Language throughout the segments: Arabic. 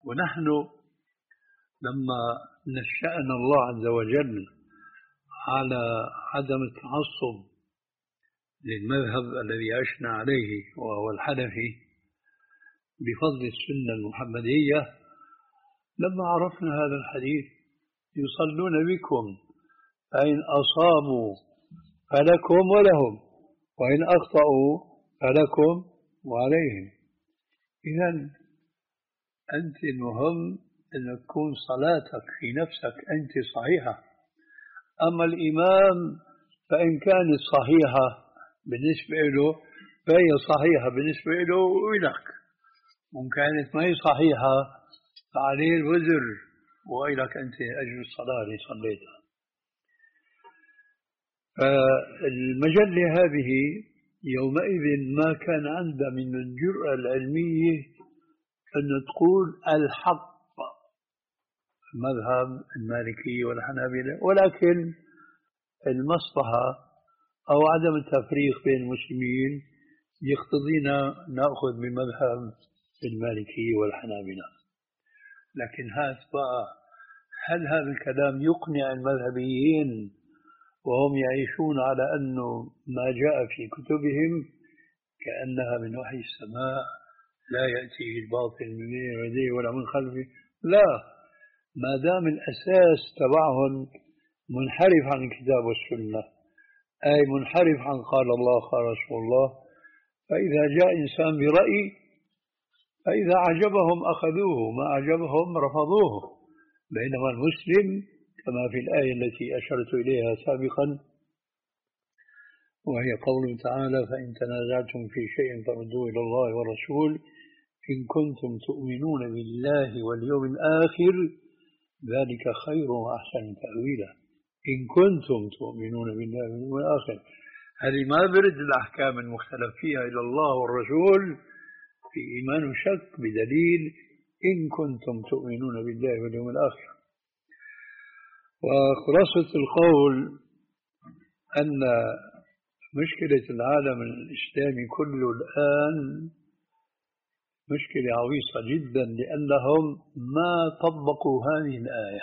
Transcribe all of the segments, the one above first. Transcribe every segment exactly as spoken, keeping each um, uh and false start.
ونحن لما نشأنا الله عز وجل على عدم التعصب للمذهب الذي عشنا عليه وهو الحنفي بفضل السنة المحمدية، لما عرفنا هذا الحديث يصلون بكم فإن أصابوا فلكم ولهم وإن أخطأوا فلكم وعليهم. إذن أنت المهم أن تكون صلاتك في نفسك أنت صحيحة، أما الإمام فإن كانت صحيحة بالنسبة له فهي صحيحة بالنسبة له وإلك، وإن كانت ما هي صحيحة فعليه الوزر وإلك أنت أجر الصلاة اللي صليتها. فالمجلة هذه يومئذ ما كان عندها من الجرأة العلمية أن تقول الحق مذهب المالكي والحنابلة، ولكن المصلحة أو عدم التفريق بين المسلمين يقتضينا نأخذ بمذهب المالكي والحنابلة. لكن هات بقى، هل هذا الكلام يقنع المذهبيين وهم يعيشون على أنه ما جاء في كتبهم كأنها من وحي السماء لا يأتيه الباطل من بين يديه ولا من خلفه؟ لا، ما دام الأساس تبعهم منحرف عن الكتاب والسنة، أي منحرف عن قال الله قال رسول الله، فإذا جاء إنسان برأي فإذا عجبهم أخذوه، ما عجبهم رفضوه. بينما المسلم كما في الآية التي أشرت إليها سابقا وهي قوله تعالى فإن تنازعتم في شيء فردوه إلى الله والرسول إن كنتم تؤمنون بالله واليوم الآخر ذلك خير وأحسن تأويلا. إن كنتم تؤمنون بالله واليوم الآخر، هذه ما برد الأحكام المختلف فيها إلى الله والرسول في إيمان وشك بدليل إن كنتم تؤمنون بالله واليوم الآخر. وخلاصة القول أن مشكلة العالم الإسلامي كله الآن مشكلة عويصة جدا، لأنهم ما طبقوا هذه الآية.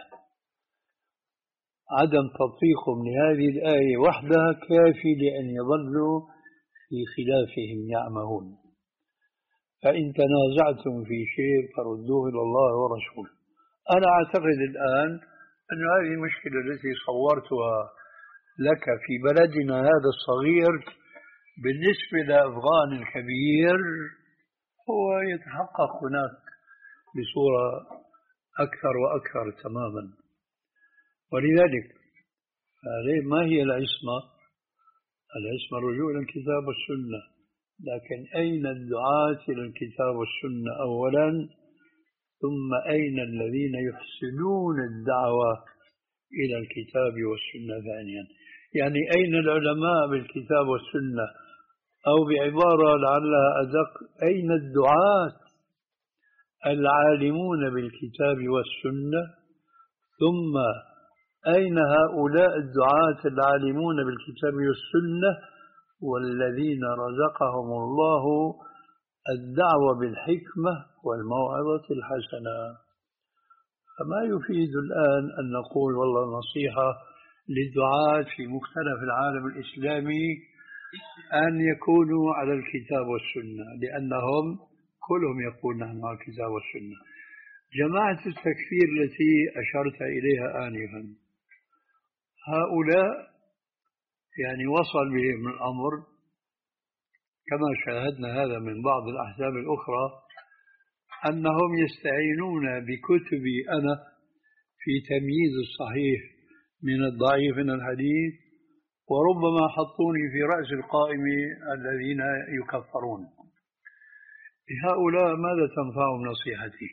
عدم تطبيقهم لهذه الآية وحدها كافي لأن يظلوا في خلافهم يعمهون. فإن تنازعتم في شيء فردوه إلى الله ورسوله. أنا أعتقد الآن أن هذه المشكلة التي صورتها لك في بلدنا هذا الصغير بالنسبة لأفغان الكبير هو يتحقق هناك بصورة أكثر وأكثر تماما. ولذلك ما هي العصمة؟ العصمة الرجوع إلى الكتاب والسنة، لكن أين الدعاة إلى الكتاب والسنة أولا، ثم أين الذين يحسنون الدعوة إلى الكتاب والسنة ثانيا؟ يعني أين العلماء بالكتاب والسنة، أو بعبارة لعلها أدق أين الدعاة العالمون بالكتاب والسنة، ثم أين هؤلاء الدعاة العالمون بالكتاب والسنة والذين رزقهم الله الدعوة بالحكمة والموعظة الحسنة؟ فما يفيد الآن أن نقول والله نصيحة للدعاة في مختلف العالم الإسلامي أن يكونوا على الكتاب والسنة، لأنهم كلهم يقولون نحن على الكتاب والسنة. جماعة التكفير التي أشرت إليها آنفا، هؤلاء يعني وصل بهم الأمر كما شاهدنا هذا من بعض الأحزاب الأخرى أنهم يستعينون بكتبي أنا في تمييز الصحيح من الضعيف من الحديث، وربما حطوني في رأس القائمة الذين يكفرون. هؤلاء ماذا تنفعهم نصيحتي؟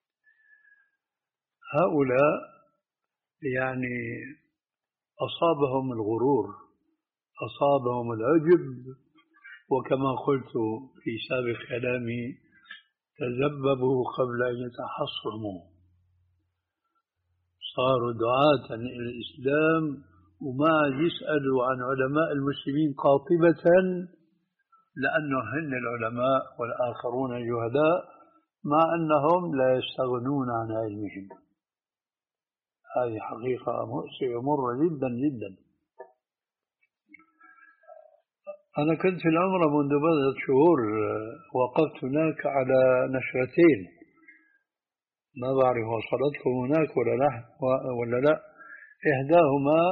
هؤلاء يعني أصابهم الغرور، أصابهم العجب، وكما قلت في سابق كلامي تذببوا قبل أن يتحصنوا، صاروا دعاة إلى الإسلام وما يسألوا عن علماء المسلمين قاطبة، لأنه هن العلماء والآخرون الجهداء، مع أنهم لا يستغنون عن علمهم. هذه حقيقة مؤسفة مرة جدا جدا. أنا كنت في العمرة منذ بضعة شهور، وقفت هناك على نشرتين، ما بعرف وصلتكم هناك ولا لا ولا لا. إحداهما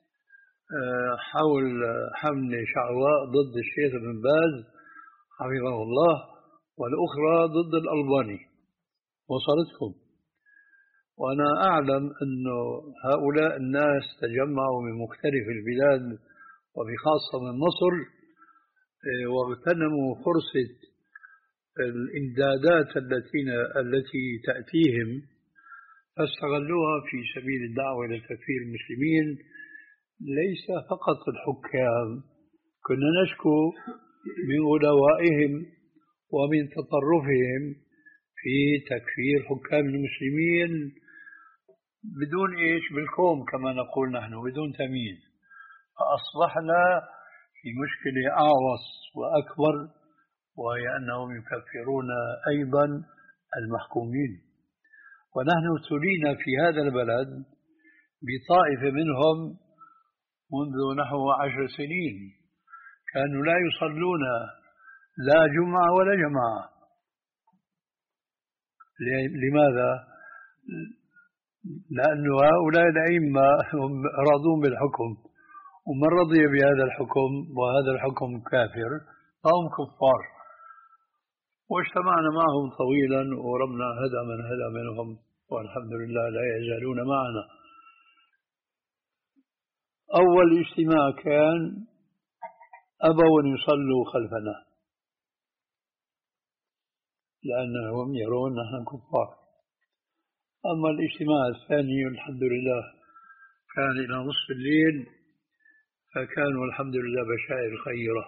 حول حملة شعواء ضد الشيخ ابن باز حفظه الله، والأخرى ضد الألباني. وصلتكم؟ وأنا أعلم أن هؤلاء الناس تجمعوا من مختلف البلاد وبخاصة من مصر، واغتنموا فرصة الإمدادات التي التي تأتيهم فاستغلوها في سبيل الدعوة إلى تكفير المسلمين. ليس فقط الحكام، كنا نشكو من غلوائهم ومن تطرفهم في تكفير حكام المسلمين بدون إيش بالكوم كما نقول نحن، بدون تمييز. فأصبحنا في مشكلة أعوص وأكبر، وهي أنهم يكفرون أيضا المحكومين. ونحن ابتلينا في هذا البلد بطائفة منهم منذ نحو عشر سنين كانوا لا يصلون لا جمعة ولا جماعة. لماذا؟ لأن هؤلاء الأئمة هم راضون بالحكم، ومن رضي بهذا الحكم وهذا الحكم كافر فهم كفار. واجتمعنا معهم طويلا وربنا هدى من هدى منهم، والحمد لله لا يزالون معنا. أول اجتماع كان أبوا أن يصلوا خلفنا لأنهم يرون نحن كفار. أما الاجتماع الثاني الحمد لله كان إلى نصف الليل، فكانوا الحمد لله بشائر خيرة.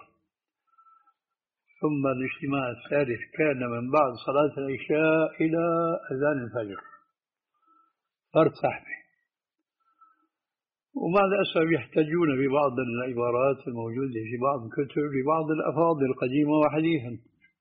ثم الاجتماع الثالث كان من بعد صلاة العشاء إلى أذان الفجر، فارتاح به. ومع الأسف يحتجون ببعض العبارات الموجودة في بعض الكتب لبعض الأفاضل قديما وحديثا،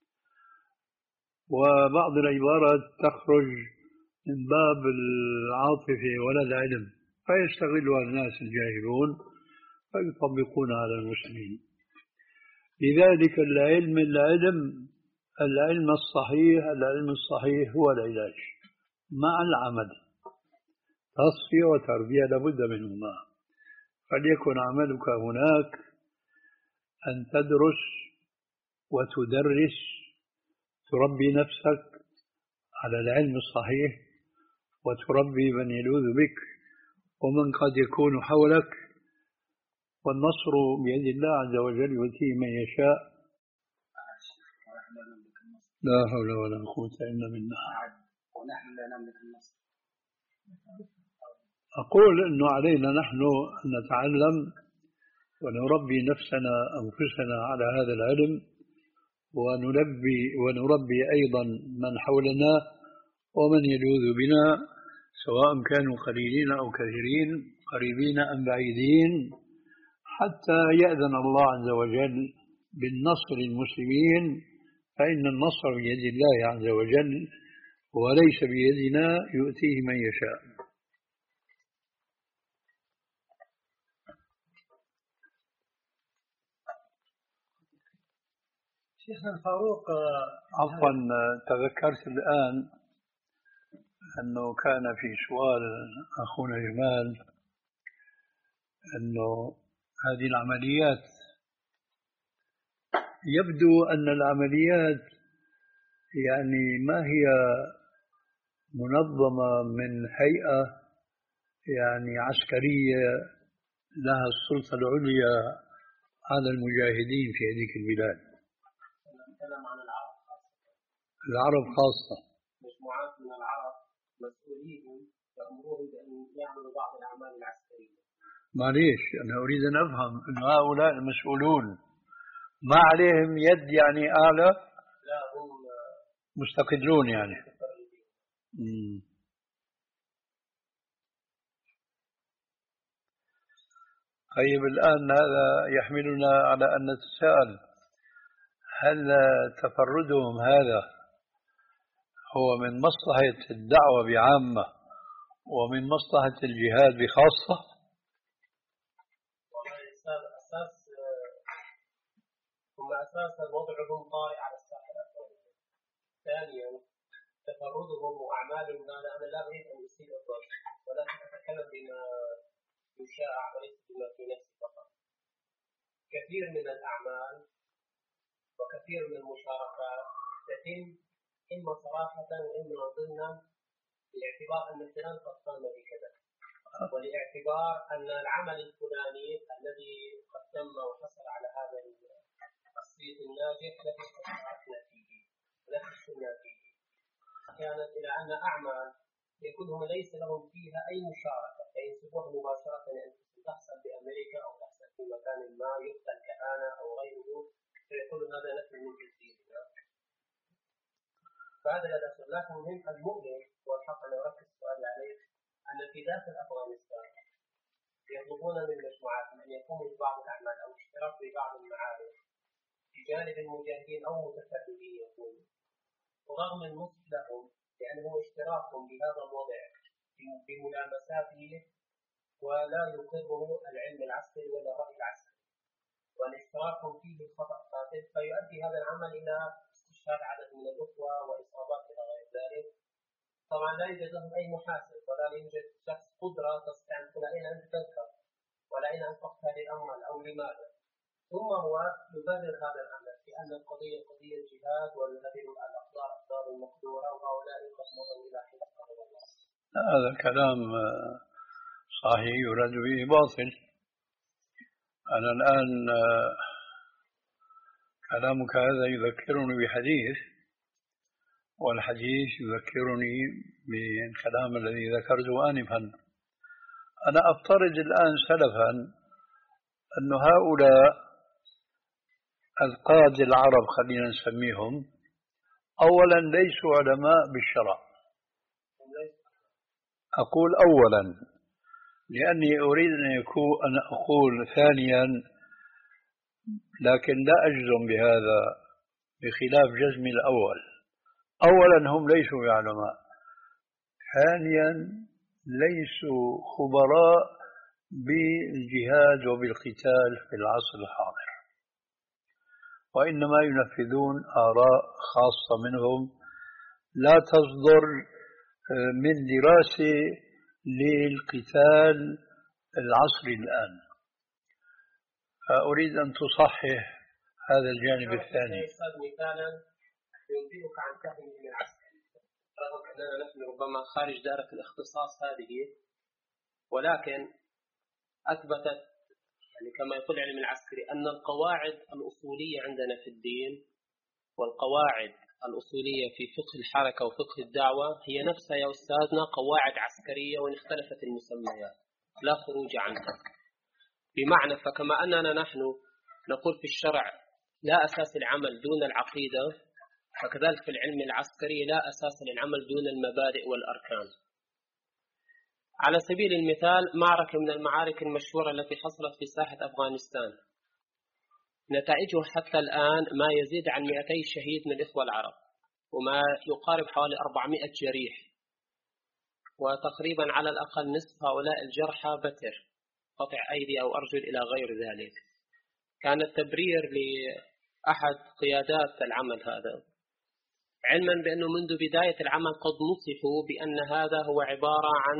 وبعض العبارات تخرج من باب العاطفة ولا العلم، فيستغلها الناس الجاهلون فيطبقون على المسلمين. لذلك العلم العلم العلم الصحيح العلم الصحيح هو العلاج مع العمل. تصفية وتربية لابد منهما. فليكن عملك هناك أن تدرس وتدرس، تربي نفسك على العلم الصحيح وتربي من يلوذ بك ومن قد يكون حولك، والنصر بيد الله عز وجل يؤتيه من يشاء. لا حول ولا قوة إلا بالله. ونحن لا نملك النصر. أقول أنه علينا نحن أن نتعلم ونربي نفسنا أنفسنا على هذا العلم، ونربي ونربي أيضا من حولنا ومن يلوذ بنا، سواء كانوا قليلين أو كثيرين، قريبين أم بعيدين، حتى يأذن الله عز وجل بالنصر للمسلمين. فإن النصر بيد الله عز وجل وليس بيدنا، يؤتيه من يشاء. شيخنا الفاروق، عفوا تذكرت الآن أنه كان في سؤال أخونا جمال أنه هذه العمليات، يبدو أن العمليات يعني ما هي منظمة من هيئة يعني عسكرية لها السلطة العليا على المجاهدين في هذه البلاد. نتكلم عن العرب خاصة. العرب خاصة. مجموعات من العرب مسؤولين يأمرون بأن يعملوا بعض الأعمال العسكرية. معليش أنا أريد أن أفهم أن هؤلاء المسؤولون ما عليهم يد يعني أعلى؟ لا، هم مستقلون يعني. مم. طيب الآن هذا يحملنا على أن نتساءل، هل تفردهم هذا هو من مصلحة الدعوة بعامة ومن مصلحة الجهاد بخاصة. أساس ثم أساسا وضعهم طارئ على الساحة الأفغانية. ثانيا تفردهم وأعمالهم. هذا أنا لا أريد أن أسيء الظن ولكن أتكلم بما يشاع وليس بما في نفسي فقط. كثير من الأعمال وكثير من المشاركات تتم إما صراحة وإما ضمنا باعتبار أن الفلان قد قام بكذا، ولاعتبار أن العمل الفلاني الذي قد تم وحصل على هذا الصيت الناجح له استثمارات نتيجة له نتيجة كانت إلى أن أعمال يكون هم ليس لهم فيها أي مشاركة فينسبوها مباشرة أن تحصل بأمريكا أو تحصل في مكان ما يقتل كهانة أو غيره فيقول هذا نفس من جنسيتنا. فهذا لا دخل. لكن مهم المؤلم والحق أن أركز سؤالي عليه أن في داخل أفغانستان يطلبون من مجموعات أن يقوموا ببعض الأعمال أو اشتراك في بعض المعارك بجانب المجاهدين أو متفردين يكونوا، ورغم النصح لهم لأنه اشتراكهم بهذا الوضع بملامساته ولا يقره العلم العسكري ولا الرأي العسكري، والاشتراكهم فيه خطأ قاتل فيؤدي هذا العمل إلى استشهاد عدد من الأخوة وإصابات إلى غير ذلك. طبعا لا يوجد لهم أي محاسب ولا يوجد شخص قدرة تستطيع أن تقول أين أنت تذكر ولا أين أنفقت هذه الأموال أو لماذا. ثم هو يبرر هذا العمل بأن القضية قضية جهاد وهذه الأقدار أقدار المقدورة وهؤلاء يقسمون إلى حين قدر الله. هذا كلام صحيح يراد به باطل. أنا الآن كلامك هذا يذكرني بحديث، والحديث يذكرني بالكلام الذي ذكرته آنفا. أنا أفترض الآن سلفا أن هؤلاء القادة العرب خلينا نسميهم أولا ليسوا علماء بالشرع. أقول أولا لأني أريد أن يكون أن أقول ثانيا، لكن لا أجزم بهذا بخلاف جزمي الأول. أولا هم ليسوا علماء، ثانيا ليسوا خبراء بالجهاد وبالقتال في العصر الحاضر، وإنما ينفذون آراء خاصة منهم لا تصدر من دراسة للقتال العصري الآن. فأريد أن تصحح هذا الجانب الثاني. مثالا ينبئك عن كهن من العسكر، رغم أننا نحن ربما خارج دائرة الاختصاص هذه، ولكن أثبتت يعني كما يقول العلم العسكري أن القواعد الأصولية عندنا في الدين والقواعد الأصولية في فقه الحركة وفقه الدعوة هي نفسها يا أستاذنا قواعد عسكرية وإن اختلفت المسميات لا خروج عنها. بمعنى فكما أننا نحن نقول في الشرع لا أساس العمل دون العقيدة، فكذلك في العلم العسكري لا أساس للعمل دون المبادئ والأركان. على سبيل المثال معركة من المعارك المشهورة التي حصلت في ساحة أفغانستان نتائجه حتى الآن ما يزيد عن مئتي شهيد من الإخوة العرب وما يقارب حوالي أربعمائة جريح، وتقريبا على الأقل نصف هؤلاء الجرحى بتر قطع أيدي أو أرجل إلى غير ذلك. كان التبرير لأحد قيادات العمل هذا علما بأنه منذ بداية العمل قد نصحوا بأن هذا هو عبارة عن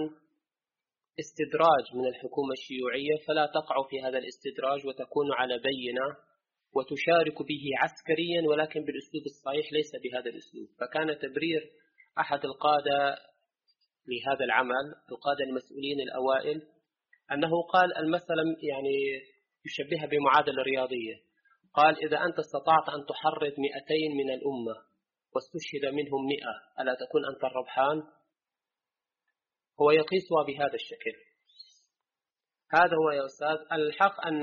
استدراج من الحكومة الشيوعية، فلا تقع في هذا الاستدراج وتكون على بينة وتشارك به عسكريا ولكن بالأسلوب الصحيح ليس بهذا الأسلوب. فكان تبرير أحد القادة لهذا العمل القادة المسؤولين الأوائل أنه قال المسألة يعني يشبهها بمعادلة رياضية. قال إذا أنت استطعت أن تحرض مئتين من الأمة واستشهد منهم مئة ألا تكون أنت الربحان؟ هو يقيسها بهذا الشكل. هذا هو يا أستاذ. الحق أن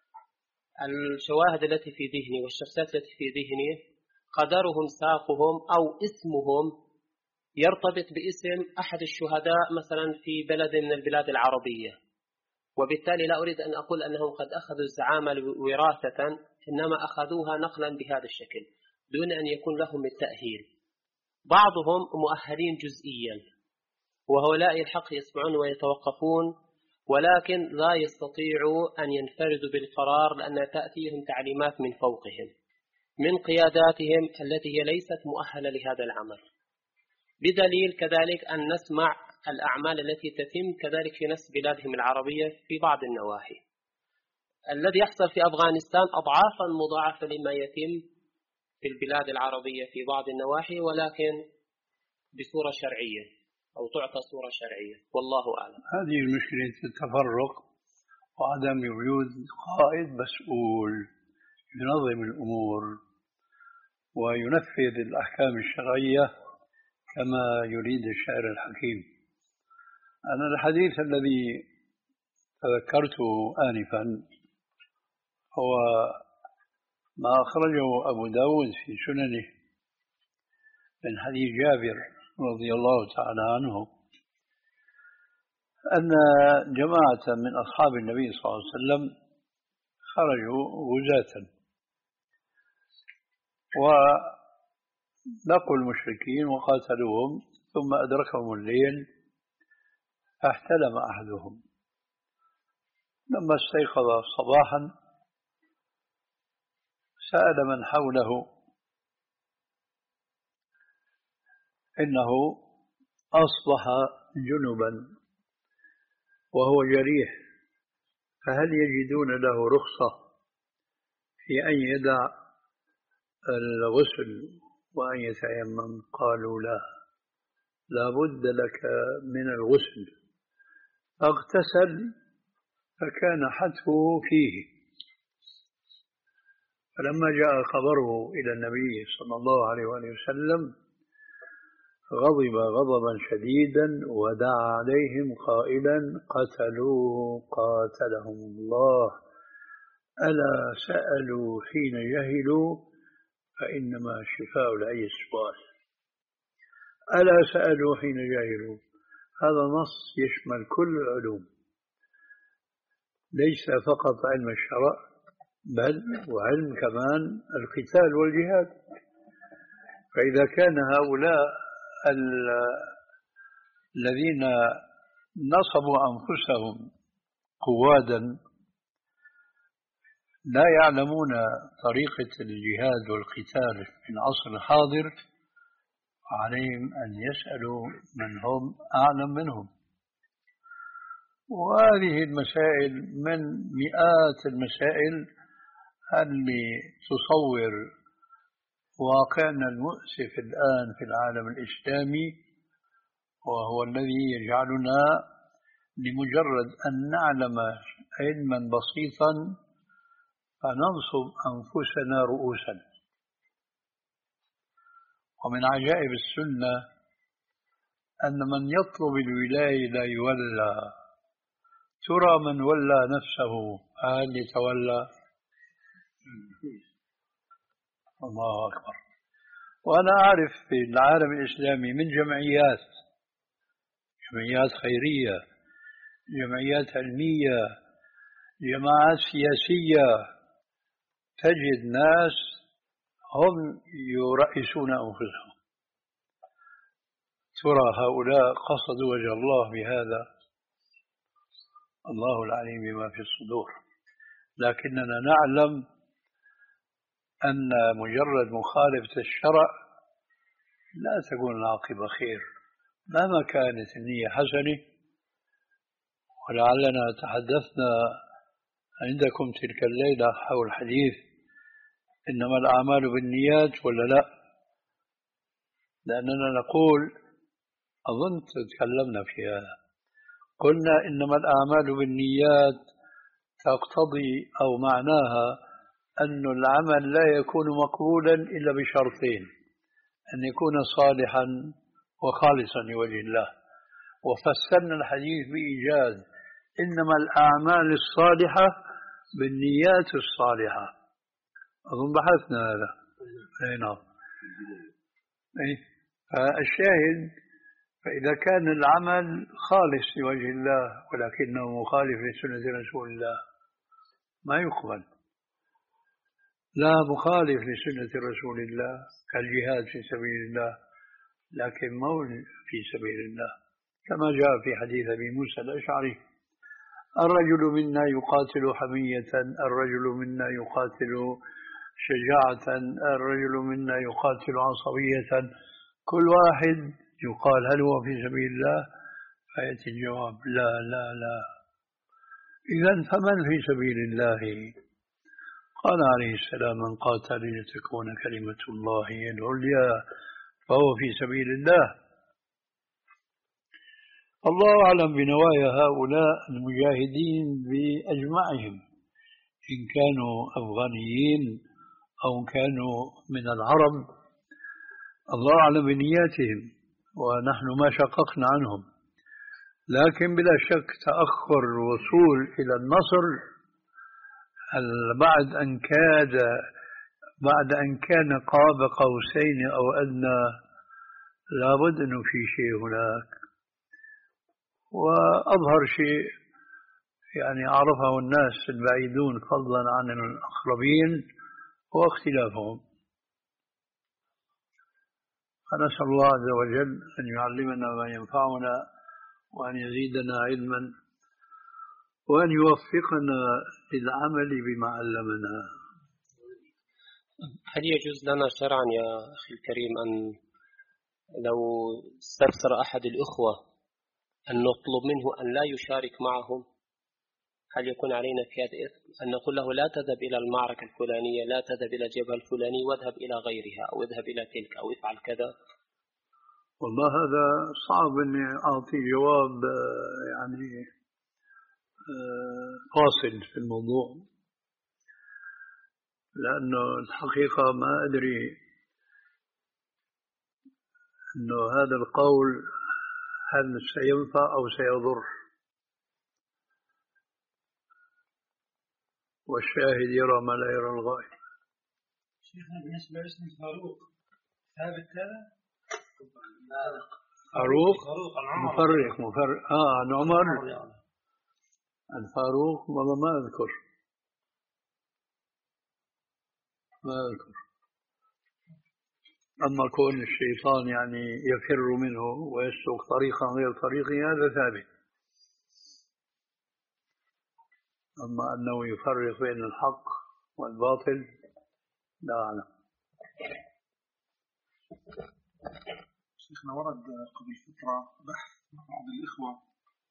الشواهد التي في ذهني والشخصيات التي في ذهني قدرهم ساقهم أو اسمهم يرتبط باسم أحد الشهداء مثلا في بلد من البلاد العربية، وبالتالي لا أريد أن أقول أنهم قد أخذوا الزعامة وراثة، إنما أخذوها نقلا بهذا الشكل دون أن يكون لهم التأهيل. بعضهم مؤهلين جزئيا، وهؤلاء الحق يسمعون ويتوقفون، ولكن لا يستطيعوا أن ينفردوا بالقرار لأن تأتيهم تعليمات من فوقهم من قياداتهم التي هي ليست مؤهلة لهذا العمل. بدليل كذلك أن نسمع الأعمال التي تتم كذلك في نفس بلادهم العربية في بعض النواحي. الذي يحصل في أفغانستان أضعافا مضاعفة لما يتم في البلاد العربية في بعض النواحي، ولكن بصورة شرعية أو تعطى صورة شرعية، والله أعلم. هذه المشكلة التفرق وعدم وجود قائد مسؤول ينظم الأمور وينفذ الأحكام الشرعية كما يريد الشاعر الحكيم. أنا الحديث الذي تذكرته آنفا هو ما أخرجه أبو داود في سننه من حديث جابر رضي الله تعالى عنه أن جماعة من أصحاب النبي صلى الله عليه وسلم خرجوا غزاة ولقوا المشركين وقاتلوهم، ثم أدركهم الليل فاحتلم أحدهم. لما استيقظ صباحا سأل من حوله إنه أصبح جنبا وهو جريح، فهل يجدون له رخصة في أن يدع الغسل وأن يتيمم؟ قالوا لا، لا بد لك من الغسل. فاغتسل فكان حتفه فيه. فلما جاء خبره إلى النبي صلى الله عليه وآله وسلم غضب غضبا شديدا ودعا عليهم قائلا: قتلوه قاتلهم الله، ألا سألوا حين جهلوا فإنما شفاء العي السؤال. ألا سألوا حين جهلوا، هذا نص يشمل كل العلوم، ليس فقط علم الشرع بل وعلم كمان القتال والجهاد. فإذا كان هؤلاء الذين نصبوا أنفسهم قوادا لا يعلمون طريقة الجهاد والقتال في العصر الحاضر، عليهم أن يسألوا من هم أعلم منهم. وهذه المسائل من مئات المسائل اللي تصور واقعنا المؤسف الآن في العالم الإسلامي، وهو الذي يجعلنا لمجرد أن نعلم علما بسيطا فننصب أنفسنا رؤوسا. ومن عجائب السنة أن من يطلب الولاية لا يولى. ترى من ولى نفسه هل يتولى؟ الله أكبر. وأنا أعرف في العالم الإسلامي من جمعيات جمعيات خيرية، جمعيات علمية، جماعات سياسية، تجد ناس هم يرئيسون أنفسهم. ترى هؤلاء قصدوا وجه الله بهذا؟ الله العليم بما في الصدور. لكننا نعلم أن مجرد مخالفة الشرع لا تكون العاقبة خير مهما كانت النية حسنة. ولعلنا تحدثنا عندكم تلك الليلة حول حديث إنما الأعمال بالنيات ولا لا؟ لأننا نقول، أظن تكلمنا في هذا، قلنا إنما الأعمال بالنيات تقتضي أو معناها أن العمل لا يكون مقبولا إلا بشرطين: أن يكون صالحا وخالصا لوجه الله. وفسرنا الحديث بإيجاز: إنما الأعمال الصالحة بالنيات الصالحة. أظن بحثنا هذا. أي نعم. فالشاهد، فإذا كان العمل خالص لوجه الله ولكنه مخالف لسنة رسول الله ما يقبل. لا مخالف لسنة رسول الله كالجهاد في سبيل الله لكن مو في سبيل الله، كما جاء في حديث أبي موسى الأشعري: الرجل منا يقاتل حمية، الرجل منا يقاتل شجاعة، الرجل منا يقاتل عصبية، كل واحد يقال هل هو في سبيل الله؟ فيأتي الجواب: لا لا لا. إذن فمن في سبيل الله؟ قال عليه السلام: من قاتل لتكون كلمة الله هي العليا فهو في سبيل الله. الله أعلم بنوايا هؤلاء المجاهدين بأجمعهم، إن كانوا أفغانيين أو كانوا من العرب، الله أعلم بنياتهم، ونحن ما شققنا عنهم. لكن بلا شك تأخر الوصول إلى النصر بعد أن كاد بعد أن كان قاب قوسين أو أدنى، لابد أنه في شيء هناك. وأظهر شيء يعني عرفه الناس البعيدون فضلا عن الأقربين هو اختلافهم. فنسأل الله عز وجل أن يعلمنا ما ينفعنا، وأن يزيدنا علما، وأن يوفقنا للعمل بما علمنا. هل يجوز لنا شرعا يا أخي الكريم أن لو استفسر أحد الإخوة أن نطلب منه أن لا يشارك معهم، هل يكون علينا في هذا الإثم أن نقول له لا تذهب إلى المعركة الفلانية، لا تذهب إلى الجبهة الفلاني، واذهب إلى غيرها، أو اذهب إلى تلك، أو افعل كذا؟ والله هذا صعب أني أعطي جواب يعني فاصل في الموضوع، لأنه الحقيقة ما أدري أنه هذا القول هل سينفع أو سيضر، والشاهد يرى ما لا يرى الغائب. شيخنا بالنسبة لاسم فاروق ثابت هذا؟ فاروق مفرق مفرق آه عن عمر الفاروق والله ما أذكر ما أذكر أما كون الشيطان يعني يفر منه ويسلك طريقا غير طريقه هذا ثابت، أما أنه يفرق بين الحق والباطل لا أعلم. شيخنا ورد قبل فترة بحث مع بعض الإخوة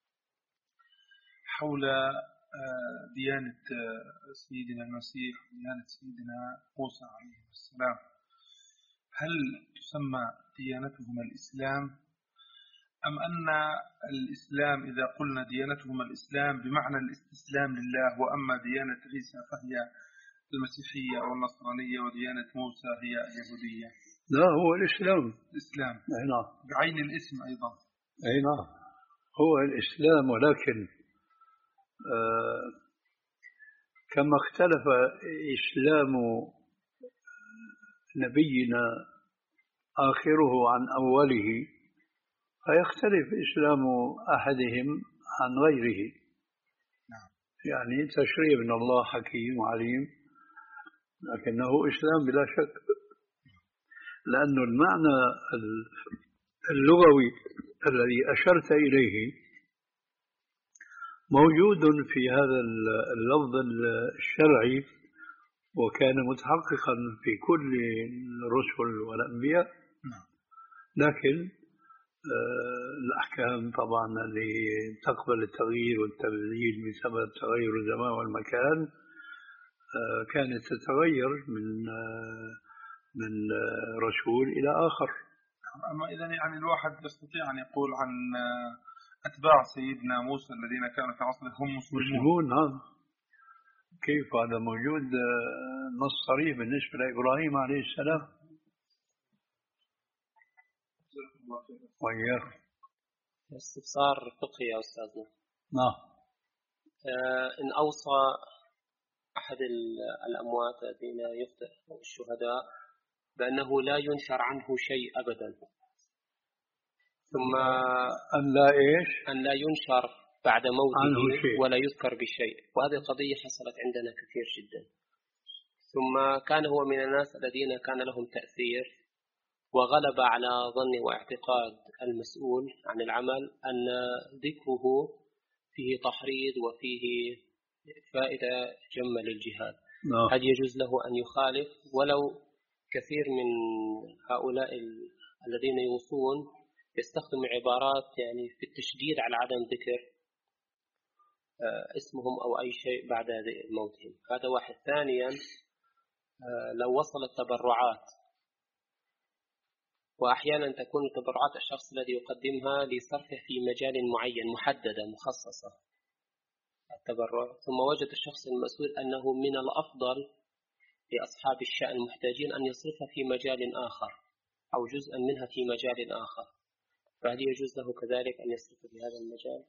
حول ديانة سيدنا المسيح وديانة سيدنا موسى عليه السلام، هل تسمى ديانتهم الإسلام، أم أن الإسلام إذا قلنا ديانتهم الإسلام بمعنى الاستسلام لله، وأما ديانة عيسى فهي المسيحية أو النصرانية، وديانة موسى هي اليهودية؟ لا، هو الإسلام. الإسلام أي نعم، بعين الاسم أيضا. أي نعم، هو الإسلام، ولكن آه كما اختلف إسلام نبينا آخره عن أوله، فيختلف إسلام أحدهم عن غيره. يعني تشريع من الله حكيم وعليم، لكنه إسلام بلا شك، لأن المعنى اللغوي الذي أشرت إليه موجود في هذا اللفظ الشرعي، وكان متحققا في كل الرسل والأنبياء. لكن الأحكام طبعا اللي تقبل التغيير والتبديل بسبب تغير الزمان والمكان كانت تتغير من من رسول إلى آخر. أما إذا يعني الواحد يستطيع أن يقول عن أتباع سيدنا موسى الذين كانوا في عصره هم مسلمون؟ نعم. كيف هذا موجود نص صريح بالنسبة لإبراهيم عليه السلام. وإياكم. استفسار فقهي يا أستاذنا. نعم. آه إن أوصى أحد الأموات الذين يفتح الشهداء بأنه لا ينشر عنه شيء أبدا، ثم أن لا إيش؟ أن لا ينشر بعد موته ولا يذكر بشيء، وهذه قضية حصلت عندنا كثير جدا. ثم كان هو من الناس الذين كان لهم تأثير، وغلب على ظن واعتقاد المسؤول عن العمل أن ذكره فيه تحريض وفيه فائدة جمة للجهاد. نعم. هل يجوز له أن يخالف ولو كثير من هؤلاء الذين يوصون يستخدم عبارات يعني في التشديد على عدم ذكر اسمهم أو أي شيء بعد موتهم؟ هذا واحد. ثانيا، لو وصلت تبرعات، وأحيانا تكون تبرعات الشخص الذي يقدمها لصرفه في مجال معين محددة مخصصة التبرع، ثم وجد الشخص المسؤول أنه من الأفضل لأصحاب الشأن المحتاجين أن يصرفها في مجال آخر أو جزءا منها في مجال آخر، فهل يجوز له كذلك أن يصرف في هذا المجال؟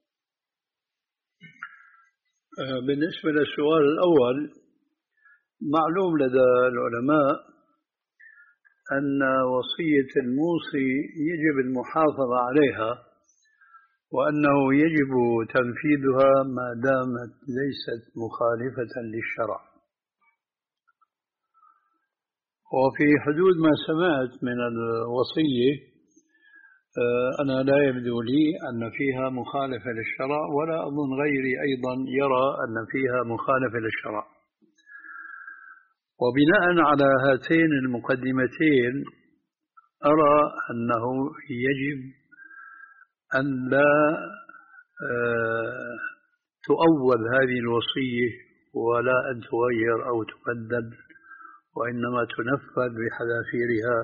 بالنسبة للسؤال الأول، معلوم لدى العلماء أن وصية الموصي يجب المحافظة عليها، وأنه يجب تنفيذها ما دامت ليست مخالفة للشرع. وفي حدود ما سمعت من الوصية أنا لا يبدو لي أن فيها مخالفة للشرع، ولا أظن غيري أيضا يرى أن فيها مخالفة للشرع. وبناء على هاتين المقدمتين أرى أنه يجب أن لا تؤول هذه الوصية ولا أن تغير أو تبدل، وإنما تنفذ بحذافيرها.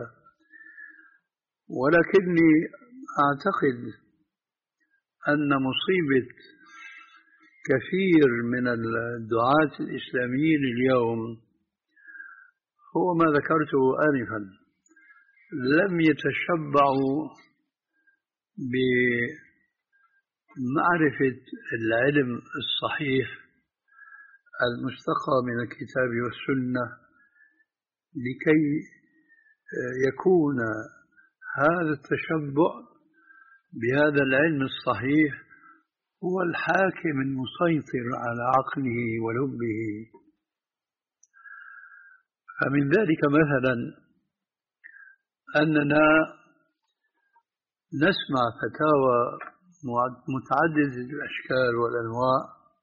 ولكني أعتقد أن مصيبة كثير من الدعاة الإسلاميين اليوم هو ما ذكرته آنفا، لم يتشبعوا بمعرفة العلم الصحيح المستقى من الكتاب والسنة، لكي يكون هذا التشبع بهذا العلم الصحيح هو الحاكم المسيطر على عقله ولبه. فمن ذلك مثلا أننا نسمع فتاوى متعددة الأشكال والأنواع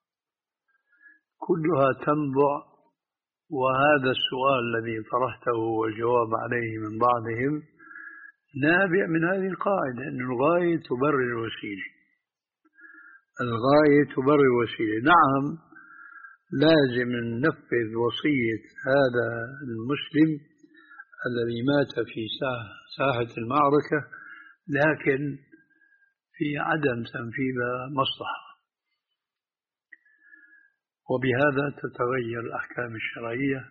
كلها تنبع، وهذا السؤال الذي طرحته والجواب عليه من بعضهم نابع من هذه القاعدة أن الغاية تبرر الوسيلة. الغاية تبرر الوسيلة. نعم، لازم ننفذ وصية هذا المسلم الذي مات في ساحة المعركة، لكن في عدم تنفيذ مصلحة، وبهذا تتغير الأحكام الشرعية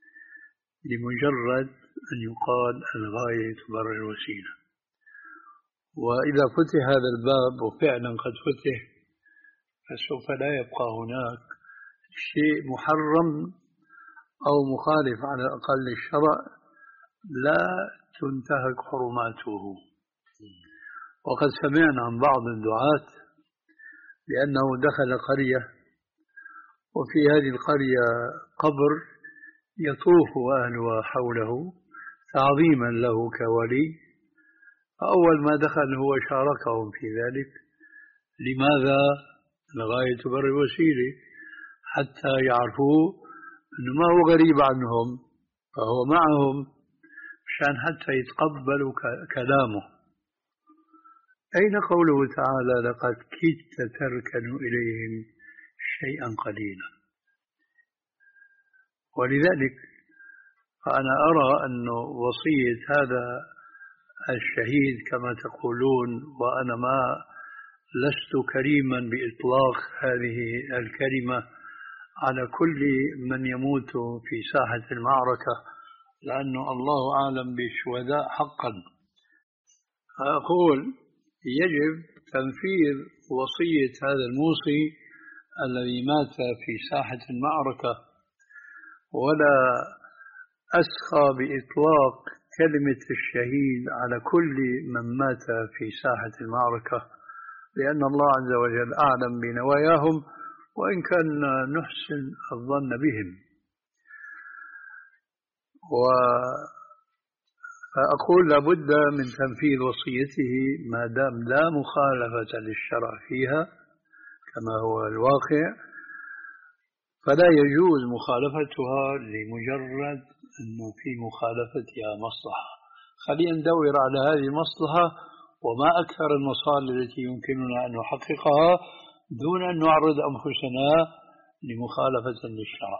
لمجرد أن يقال الغاية تبرر الوسيلة. وإذا فتح هذا الباب، وفعلا قد فتح، فسوف لا يبقى هناك شيء محرم أو مخالف على الأقل للشرع لا تنتهك حرماته. وقد سمعنا عن بعض الدعاة بأنه دخل قرية وفي هذه القرية قبر يطوف أهلها حوله تعظيما له كولي، فأول ما دخل هو شاركهم في ذلك. لماذا؟ الغاية تبرر الوسيلة، حتى يعرفوا أنه ما هو غريب عنهم، فهو معهم مشان حتى يتقبلوا كلامه. أين قوله تعالى لقد كدت تركن إليهم شيئا قليلا؟ ولذلك فأنا أرى أن وصية هذا الشهيد كما تقولون، وأنا ما لست كريما بإطلاق هذه الكلمة على كل من يموت في ساحة المعركة، لأنه الله أعلم بالشهداء حقا. أقول يجب تنفيذ وصية هذا الموصي الذي مات في ساحة المعركة، ولا أسخى بإطلاق كلمة الشهيد على كل من مات في ساحة المعركة، لأن الله عز وجل أعلم بنواياهم، وإن كان نحسن الظن بهم. فأقول لابد من تنفيذ وصيته ما دام لا مخالفة للشرع فيها كما هو الواقع، فلا يجوز مخالفتها لمجرد أنه في مخالفتها مصلحة. خلينا ندور على هذه المصلحة وما أكثر المصالح التي يمكننا أن نحققها دون أن نعرض أنفسنا لمخالفة للشرع.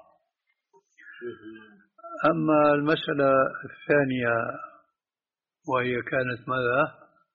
أما المسألة الثانية وهي كانت ماذا؟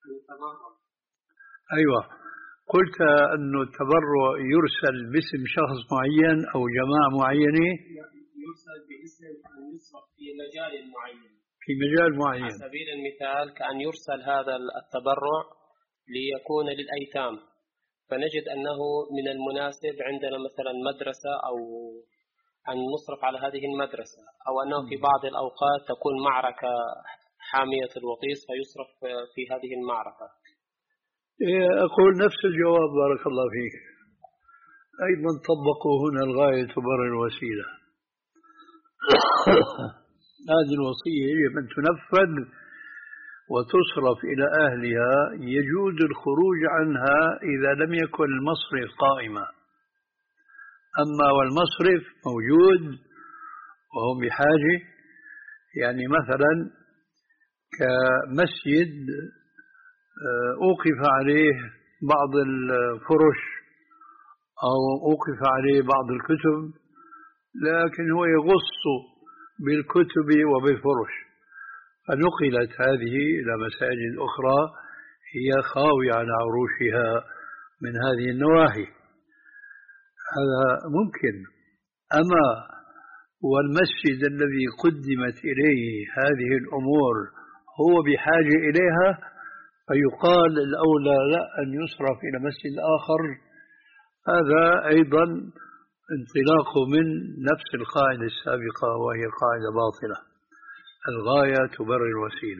أيوة، قلت أن التبرع يرسل باسم شخص معين أو جماعة معينة، يرسل باسم أن يصرف في مجال معين في مجال معين. على سبيل المثال كأن يرسل هذا التبرع ليكون للأيتام، فنجد أنه من المناسب عندنا مثلا مدرسة أو أن نصرف على هذه المدرسة، أو أنه في بعض الأوقات تكون معركة حامية الوطيس فيصرف في هذه المعركة. أقول نفس الجواب بارك الله فيك. أيضا طبقوا هنا الغاية تبرر الوسيلة. هذه الوصية يجب أن تنفذ وتصرف إلى أهلها، يجوز الخروج عنها إذا لم يكن المصرف قائما. أما والمصرف موجود وهم بحاجة، يعني مثلا كمسجد أوقف عليه بعض الفرش أو أوقف عليه بعض الكتب، لكن هو يغص بالكتب وبالفرش، فنقلت هذه إلى مساجد أخرى هي خاوية على عروشها من هذه النواحي، هذا ممكن. أما والمسجد الذي قدمت إليه هذه الأمور هو بحاجة إليها، فيقال الأولى لا أن يصرف إلى مسجد آخر، هذا أيضا انطلاق من نفس القاعدة السابقة وهي قاعدة باطلة، الغاية تبرر الوسيلة.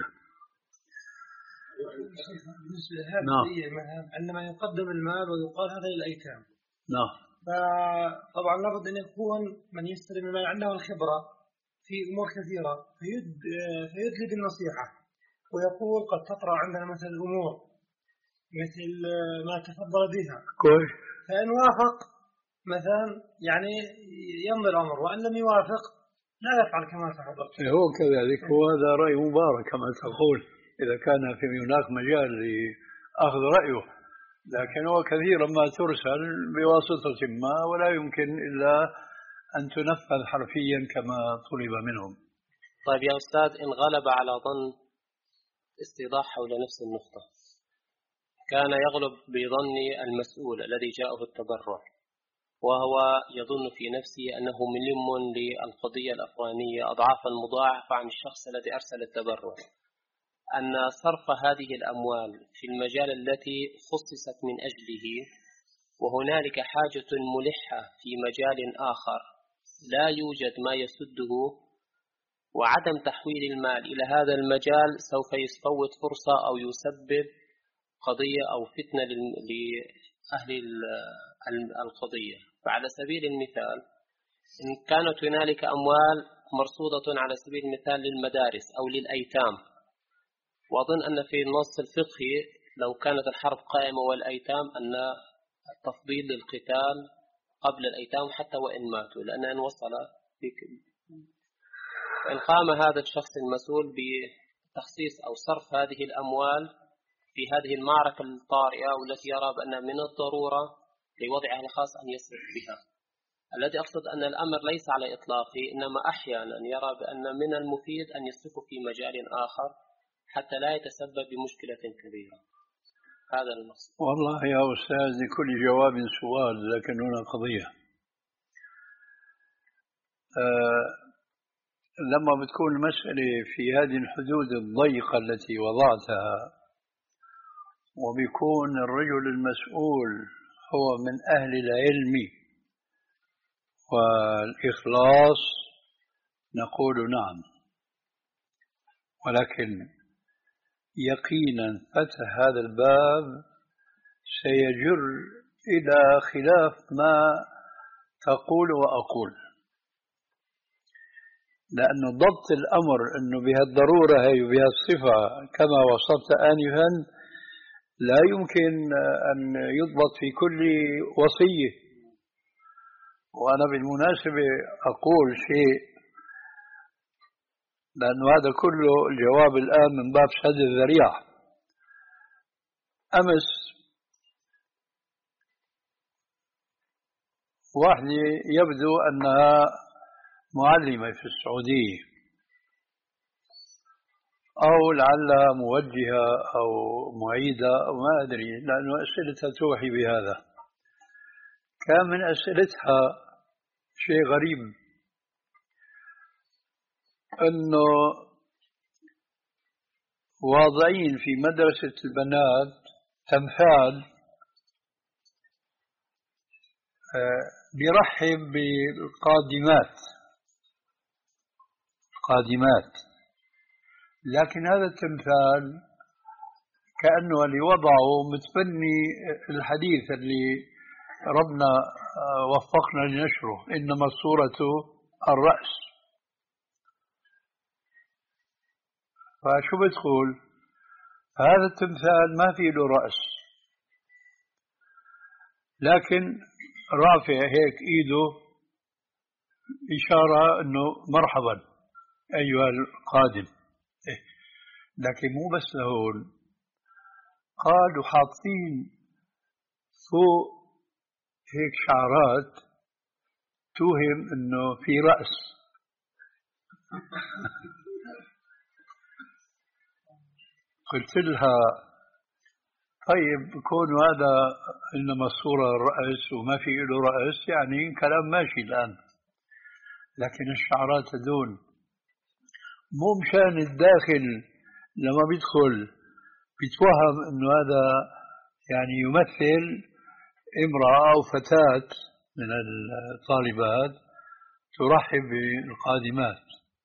بالنسبة لهذه نعم. عندما يقدم المال ويقال هذا للأيتام، نعم، فطبعا لابد أن يكون من يستلم المال عنده الخبرة في أمور كثيرة فيدلي بالنصيحة ويقول قد تطرأ عندنا مثل الأمور مثل ما تفضل بها كويس، فإن وافق مثلا يعني يمضي الأمر، وأن لم يوافق لا يفعل كما تفضلت. هو كذلك، وهذا رأي مبارك كما تقول إذا كان في هناك مجال لأخذ رأيه، لكن هو كثيرا ما ترسل بواسطة ما ولا يمكن إلا أن تنفذ حرفيا كما طلب منهم. طيب يا أستاذ، إن غلب على ظن استيضاح حول نفس النقطة، كان يغلب بظني المسؤول الذي جاءه التبرع وهو يظن في نفسه أنه ملم للقضية الأفغانية أضعافا مضاعفة عن الشخص الذي أرسل التبرع، أن صرف هذه الأموال في المجال التي خصصت من أجله وهنالك حاجة ملحة في مجال آخر لا يوجد ما يسده، وعدم تحويل المال إلى هذا المجال سوف يفوت فرصة أو يسبب قضية أو فتنة لأهل القضية. فعلى سبيل المثال إن كانت هنالك أموال مرصودة على سبيل المثال للمدارس أو للأيتام، وأظن أن في النص الفقهي لو كانت الحرب قائمة والأيتام أن التفضيل للقتال قبل الأيتام حتى وإن ماتوا، لأن إن وصل بك إن قام هذا الشخص المسؤول بتخصيص أو صرف هذه الأموال في هذه المعركة الطارئة والتي يرى بأن من الضرورة لوضعها الخاص أن يصرف بها. الذي أقصد أن الأمر ليس على إطلاقه، إنما أحيانا يرى بأن من المفيد أن يصرف في مجال آخر حتى لا يتسبب بمشكلة كبيرة. هذا المقصود. والله يا أستاذ لكل جواب سؤال، لكن هنا قضية أه لما بتكون المسألة في هذه الحدود الضيقة التي وضعتها وبيكون الرجل المسؤول هو من أهل العلم والإخلاص نقول نعم، ولكن يقينا فتح هذا الباب سيجر إلى خلاف ما تقول وأقول. لأنه ضبط الأمر أنه بهالضرورة هي وبهالصفة كما وصفت آنفا لا يمكن أن يضبط في كل وصية. وأنا بالمناسبة أقول شيء، لأنه هذا كله الجواب الآن من باب سد الذريعة. أمس واحدة يبدو أنها معلمة في السعودية أو لعلها موجهة أو معيدة أو ما أدري، لأنه أسئلتها توحي بهذا. كان من أسئلتها شيء غريب، أنه واضعين في مدرسة البنات تمثال بيرحب بالقادمات القادمات، لكن هذا التمثال كأنه اللي وضعه متبني الحديث اللي ربنا وفقنا لنشره، إنما الصورة الرأس. فشو بتقول؟ هذا التمثال ما فيه له رأس، لكن رافع هيك ايده إشارة انه مرحبا ايها القادم. إيه. لكن مو بس لهون، قالوا حاطين فوق هيك شعرات توهم انه في رأس. قلت لها طيب كون هذا إنما الصورة الرأس وما في له رأس، يعني كلام ماشي الآن، لكن الشعرات هدول مو مشان الداخل لما بيدخل بيتوهم إنه هذا يعني يمثل امرأة أو فتاة من الطالبات ترحب بالقادمات.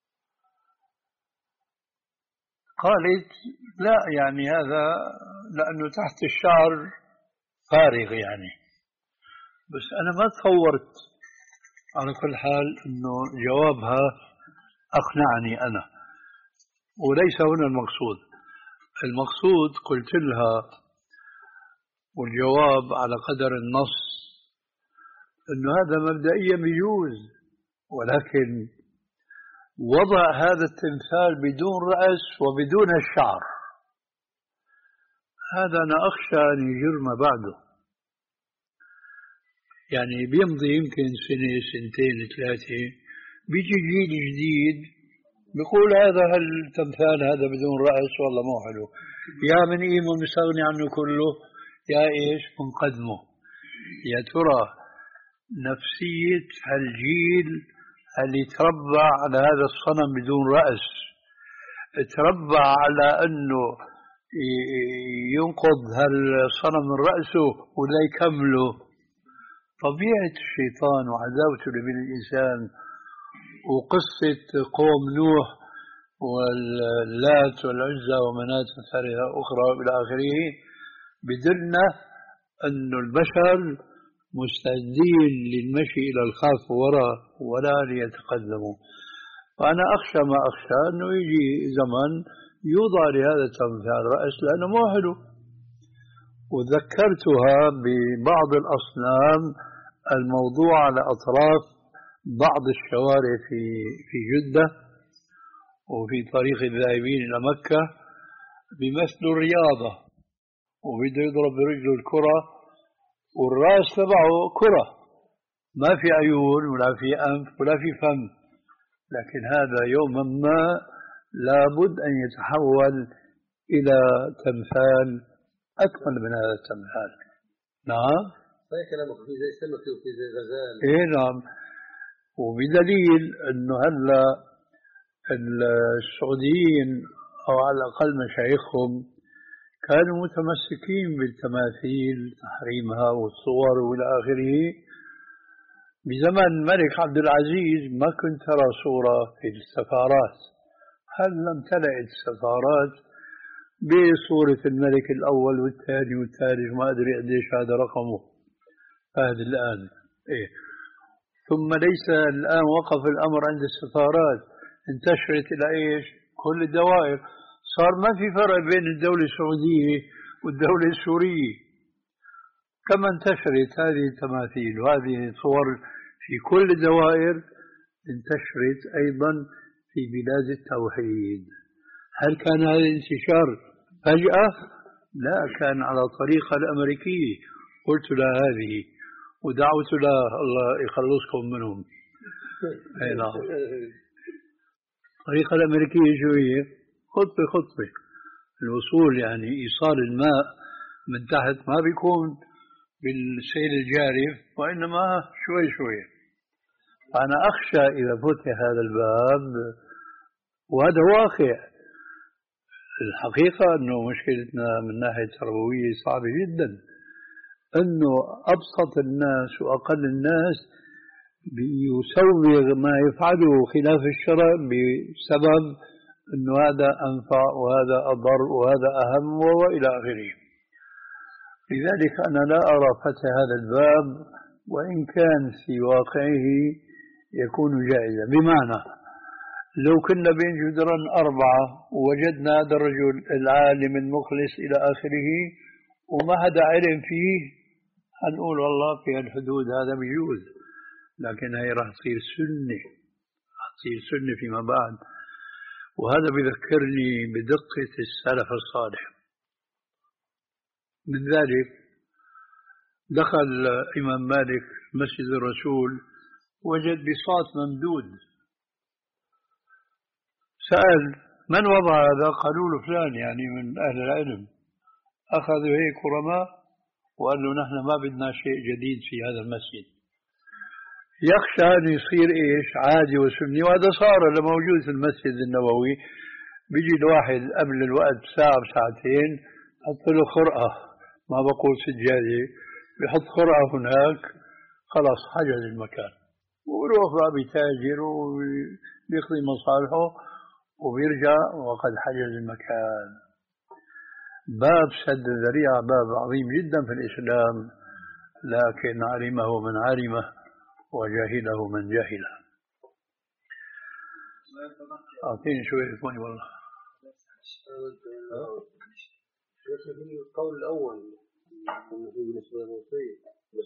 قالت لا، يعني هذا لأنه تحت الشعر فارغ يعني. بس أنا ما تصورت على كل حال أنه جوابها أقنعني أنا، وليس هنا المقصود. المقصود قلت لها والجواب على قدر النص أنه هذا مبدئيا بيجوز، ولكن وضع هذا التمثال بدون رأس وبدون الشعر، هذا أنا أخشى أن يجر ما بعده. يعني بيمضي يمكن سنة سنتين ثلاثة بيجي جيل جديد بيقول هذا التمثال هذا بدون رأس والله مو حلو، يا من قيمه مستغني عنه كله، يا إيش منقدمه. يا ترى نفسية هالجيل اللي تربى على هذا الصنم بدون رأس، تربى على أنه ينقض هالصنم من رأسه ولا يكمله. طبيعة الشيطان وعداوته للإنسان، وقصة قوم نوح واللات والعزى ومناة الثالثة أخرى إلى آخره بدلنا أن البشر مستعدين للمشي إلى الخلف وراء ولا ليتقدموا. فأنا أخشى ما أخشى أنه يجي زمن يوضع لهذا التمثال رأس لأنه مو حلو. وذكرتها ببعض الأصنام الموضوع على أطراف بعض الشوارع في في جدة وفي طريق الذاهبين إلى مكة بمثل الرياضة، وبده يضرب برجله الكرة والرأس تبعه كرة، ما في عيون ولا في أنف ولا في فم، لكن هذا يوما ما لابد أن يتحول إلى تمثال أكمل من هذا التمثال. نعم صحيح كلامك، في زي سمكة وفي زي غزال. إيه نعم. وبدليل أنه هلا السعوديين أو على الأقل مشايخهم كانوا متمسكين بالتماثيل تحريمها والصور والى اخره. بزمن الملك عبد العزيز ما كنت ترى صورة في السفارات، هل لم تلئت السفارات بصورة الملك الأول والثاني والثالث ما أدري قديش هذا رقمه هذا الآن. إيه. ثم ليس الآن وقف الأمر عند السفارات، انتشرت إلى إيش؟ كل الدوائر. صار ما في فرق بين الدولة السعودية والدولة السورية. كما انتشرت هذه التماثيل وهذه الصور في كل الدوائر، انتشرت أيضا في بلاد التوحيد. هل كان هذا الانتشار فجأة؟ لا، كان على طريقة الأمريكية. قلت له هذه ودعوت له الله يخلصكم منهم. أي نعم. الطريقة الأمريكية شو هي؟ خطبة خطبة الوصول، يعني إيصال الماء من تحت ما بيكون بالسيل الجارف، وإنما شوي شوي. أنا أخشى إذا فتح هذا الباب، وهذا واقع الحقيقة، أنه مشكلتنا من ناحية تربوية صعبة جدا، أنه أبسط الناس وأقل الناس بيسوغ ما يفعله خلاف الشرع بسبب أنه هذا أنفع وهذا أضر وهذا أهم وإلى آخره. لذلك أنا لا أرى فتح هذا الباب، وإن كان في واقعه يكون جائزا. بمعنى لو كنا بين جدران أربعة ووجدنا هذا الرجل العالم المخلص إلى آخره وما حدا علم فيه، هنقول والله في الحدود هذا بيجوز، لكن هي راح تصير سنة، راح تصير سنة فيما بعد. وهذا بذكرني بدقة السلف الصالح. من ذلك دخل إمام مالك مسجد الرسول، وجد بساط ممدود، سأل من وضع هذا؟ قالوا له فلان، يعني من أهل العلم. أخذوا هيك رماه وقال له نحن ما بدنا شيء جديد في هذا المسجد. يخشى أن يصير إيش؟ عادي وسني. وهذا صار موجود في المسجد النبوي. بيجي الواحد قبل الوقت بساعة بساعتين، حط له خرقة، ما بقول سجادة، بيحط خرقة هناك، خلاص حجز المكان، ويروح بقى بيتاجر وبيقضي مصالحه وبيرجع وقد حجز المكان. باب سد الذريعة باب عظيم جدا في الإسلام، لكن علمه من علمه وجاهله من جاهله. أعطيني شوية مي والله. القول الأول بالنسبة للوصية،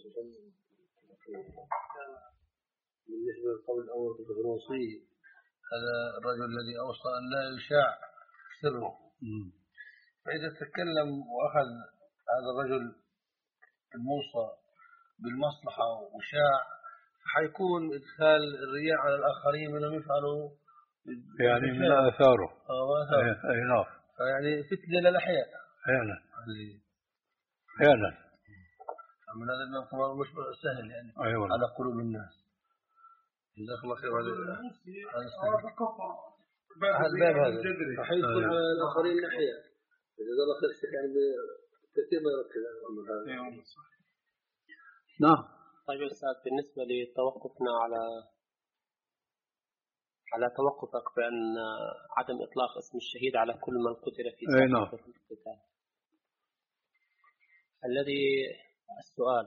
بالنسبة للقول الأول بالنسبة للوصية، هذا الرجل الذي أوصى أن لا يشاع سره. فإذا تكلم وأخذ هذا الرجل الموصى بالمصلحة وشاع، حيكون إدخال الرياء على الآخرين منهم يفعلوا يعني من آثاره. آه أي نعم. يعني فتنة للأحياء. فعلا فعلا. من هذا النوع مش سهل يعني أيوة. على قلوب الناس. جزاك الله خير. هذا الباب هذا صحيح يكون على الآخرين من أحياء. جزاك الله خير. يعني كثير ما يركز على الأمر هذا. نعم. طيب يا أستاذ، بالنسبة لتوقفنا على على توقفك بأن عدم إطلاق اسم الشهيد على كل من قتل في ساحة القتال، الذي السؤال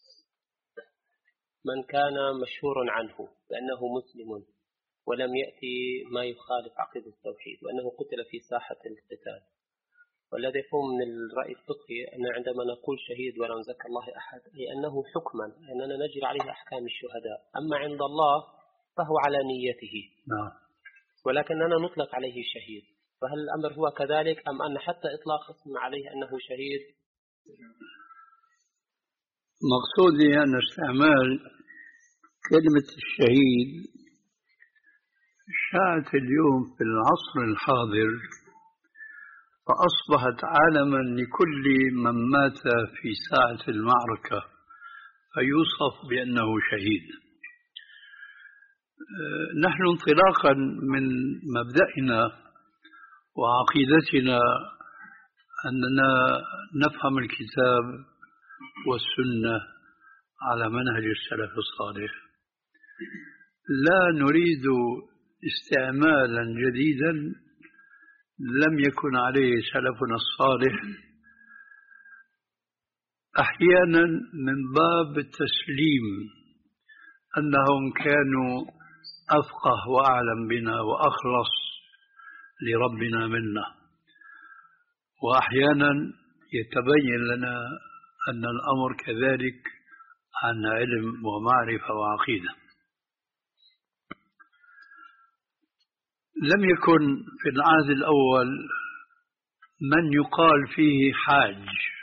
من كان مشهورا عنه بأنه مسلم ولم يأتي ما يخالف عقيدة التوحيد وأنه قتل في ساحة القتال، والذي يفهم من الرأي الفقهي أن عندما نقول شهيد ولا نزكى الله أحد أي أنه حكما أننا نجري عليه أحكام الشهداء، أما عند الله فهو على نيته. نعم. ولكننا نطلق عليه شهيد، فهل الأمر هو كذلك أم أن حتى إطلاق اسم عليه أنه شهيد؟ مقصودي أن استعمال كلمة الشهيد شاعت اليوم في العصر الحاضر، فأصبحت عالما لكل من مات في ساعة المعركة فيوصف بأنه شهيد. نحن انطلاقا من مبدأنا وعقيدتنا أننا نفهم الكتاب والسنة على منهج السلف الصالح، لا نريد استعمالا جديدا لم يكن عليه سلفنا الصالح، أحيانا من باب التسليم أنهم كانوا أفقه وأعلم بنا وأخلص لربنا منا. وأحيانا يتبين لنا أن الأمر كذلك عن علم ومعرفة وعقيدة. لم يكن في العهد الأول من يقال فيه حاج،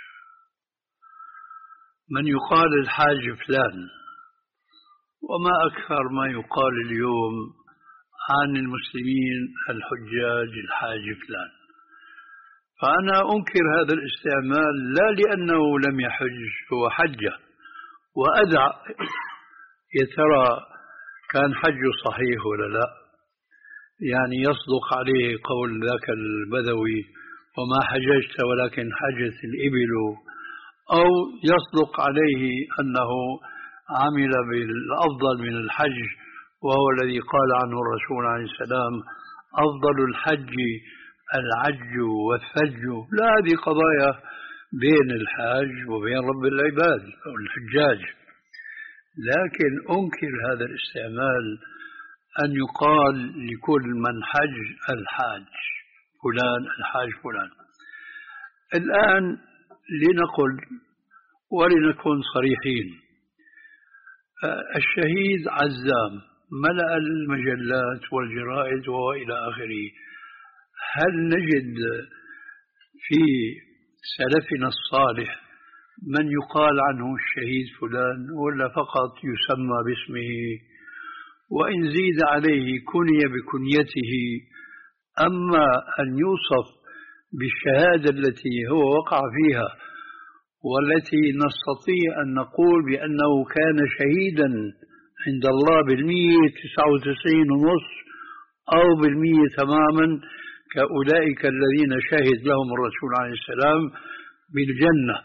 من يقال الحاج فلان، وما أكثر ما يقال اليوم عن المسلمين الحجاج الحاج فلان. فأنا أنكر هذا الاستعمال لا لأنه لم يحج، هو حجه وأدعى، يا ترى كان حجه صحيح ولا لا؟ يعني يصدق عليه قول ذاك البدوي وما حججت ولكن حجت الإبل، أو يصدق عليه أنه عمل بالأفضل من الحج، وهو الذي قال عنه الرسول عليه السلام أفضل الحج العج والثج. لا، هذه قضايا بين الحاج وبين رب العباد أو الحجاج. لكن أنكر هذا الاستعمال أن يقال لكل من حج الحاج فلان، الحاج فلان. الآن لنقل ولنكون صريحين، الشهيد عزام ملأ المجلات والجرائد وإلى آخره. هل نجد في سلفنا الصالح من يقال عنه الشهيد فلان، ولا فقط يسمى باسمه وإن زيد عليه كني بكنيته؟ أما أن يوصف بالشهادة التي هو وقع فيها والتي نستطيع أن نقول بأنه كان شهيدا عند الله بالمية تسعة وتسعين ونص أو بالمية تماما كأولئك الذين شهد لهم الرسول عليه السلام بالجنة.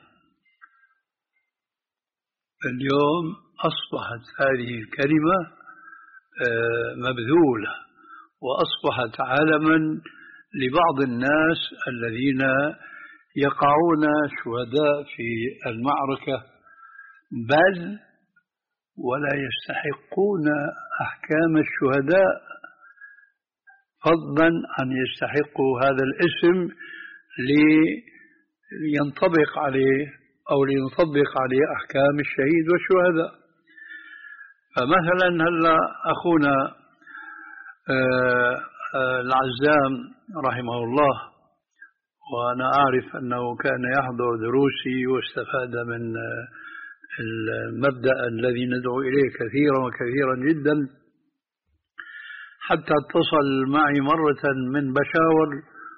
اليوم أصبحت هذه الكلمة مبذولة، وأصبحت علما لبعض الناس الذين يقعون شهداء في المعركة، بل ولا يستحقون أحكام الشهداء، فضلا عن يستحقوا هذا الاسم لينطبق عليه أو لينطبق عليه أحكام الشهيد والشهداء. فمثلا هلا أخونا العزام رحمه الله، وأنا أعرف أنه كان يحضر دروسي واستفاد من المبدأ الذي ندعو إليه كثيرا وكثيرا جدا، حتى اتصل معي مرة من بشاور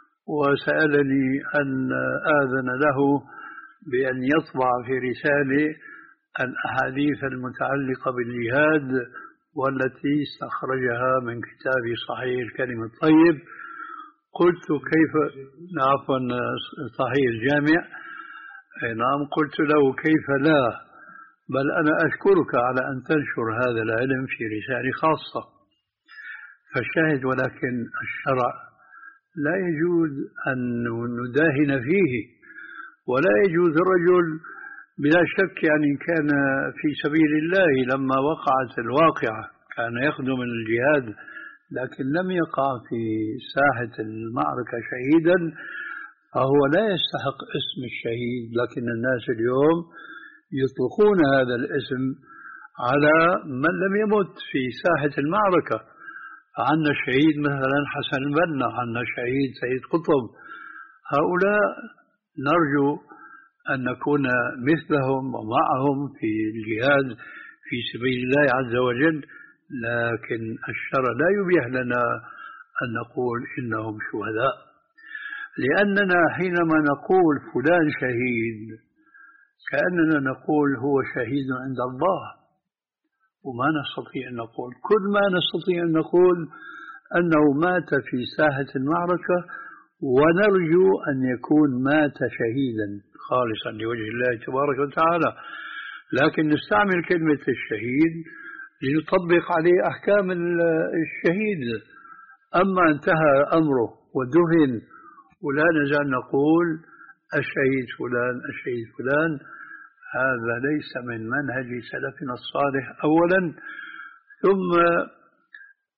وسألني أن آذن له بأن يطبع في رسالة الأحاديث المتعلقة بالجهاد والتي استخرجها من كتاب صحيح الكلم الطيب. قلت كيف، عفوا صحيح الجامع، نعم. قلت له كيف لا، بل أنا أشكرك على أن تنشر هذا العلم في رسالة خاصة. فالشاهد، ولكن الشرع لا يجوز أن نداهن فيه، ولا يجوز الرجل بلا شك يعني كان في سبيل الله لما وقعت الواقعة كان يخدم الجهاد، لكن لم يقع في ساحة المعركة شهيدا، فهو لا يستحق اسم الشهيد. لكن الناس اليوم يطلقون هذا الاسم على من لم يمت في ساحة المعركة. عندنا الشهيد مثلا حسن البنا، عندنا الشهيد سيد قطب. هؤلاء نرجو أن نكون مثلهم ومعهم في الجهاد في سبيل الله عز وجل، لكن الشرع لا يبيح لنا أن نقول إنهم شهداء، لأننا حينما نقول فلان شهيد كأننا نقول هو شهيد عند الله، وما نستطيع أن نقول. كل ما نستطيع أن نقول أنه مات في ساحة المعركة، ونرجو أن يكون مات شهيدا خالصا لوجه الله تبارك وتعالى. لكن نستعمل كلمة الشهيد لنطبق عليه أحكام الشهيد. أما انتهى أمره ودهن ولا نزال نقول الشهيد فلان الشهيد فلان، هذا ليس من منهج سلفنا الصالح أولا. ثم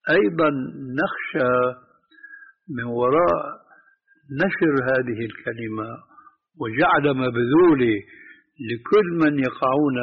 أيضا نخشى من وراء نشر هذه الكلمة وجعل مبذول لكل من يقعون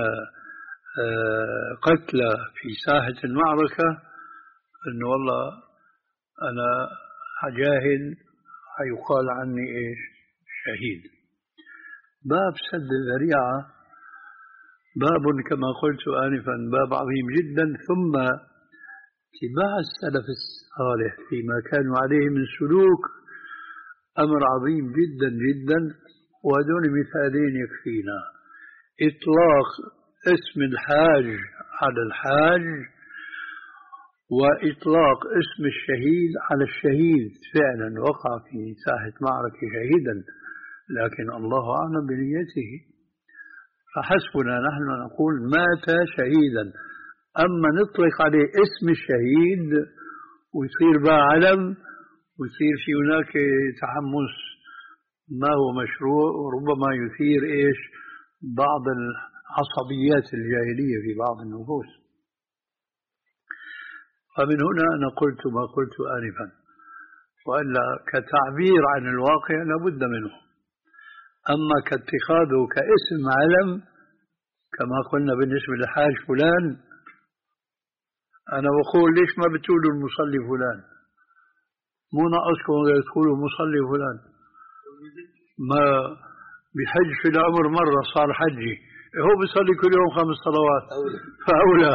قتلى في ساحة المعركة أنه والله أنا جاهل حيقال عني إيش شهيد. باب سد الذريعة باب كما قلت آنفا باب عظيم جدا، ثم اتباع السلف الصالح فيما كانوا عليه من سلوك أمر عظيم جدا جدا. وهذول مثالين يكفينا: إطلاق اسم الحاج على الحاج، وإطلاق اسم الشهيد على الشهيد. فعلا وقع في ساحة معركة شهيدا، لكن الله أعلم بنيته، فحسبنا نحن نقول مات شهيدا. أما نطلق عليه اسم الشهيد ويصير بقى علم ويصير في هناك تحمس ما هو مشروع، وربما يثير إيش بعض العصبيات الجاهلية في بعض النفوس. فمن هنا أنا قلت ما قلت آنفا، وإلا كتعبير عن الواقع لابد منه. أما كاتخاذه كاسم علم كما قلنا بالنسبة لحاج فلان، أنا بقول ليش ما بتقولوا المصلي فلان؟ مو ناقصكم غير تقولوا مصلي فلان. ما بحج في العمر مرة صار حجي، هو بيصلي كل يوم خمس صلوات فأولى.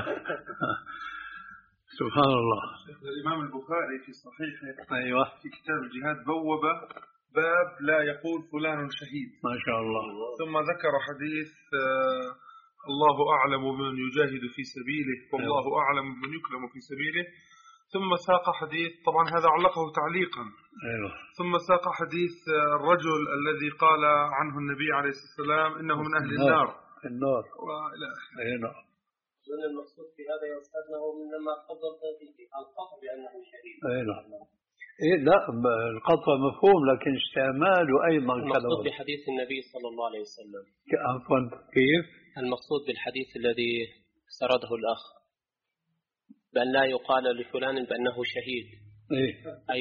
سبحان الله. الإمام البخاري في صحيحه أيوة في كتاب الجهاد بوب باب لا يقول فلان شهيد ما شاء الله، ثم ذكر حديث آه الله أعلم بمن يجاهد في سبيله والله أعلم بمن يكرم في سبيله، ثم ساق حديث، طبعا هذا علقه تعليقا. أيوة. ثم ساق حديث الرجل الذي قال عنه النبي عليه الصلاة والسلام إنه من أهل النار النار وإلى آخره. أيوة. من المقصود في هذا يا أستاذنا هو لما قدرت به القطع بأنه شهيد. أيوة. إيه لا القطع مفهوم، لكن استعماله أيضا المقصود بحديث النبي صلى الله عليه وسلم. عفوا كيف؟ المقصود بالحديث الذي سرده الأخ بأن لا يقال لفلان بأنه شهيد. إيه؟ أي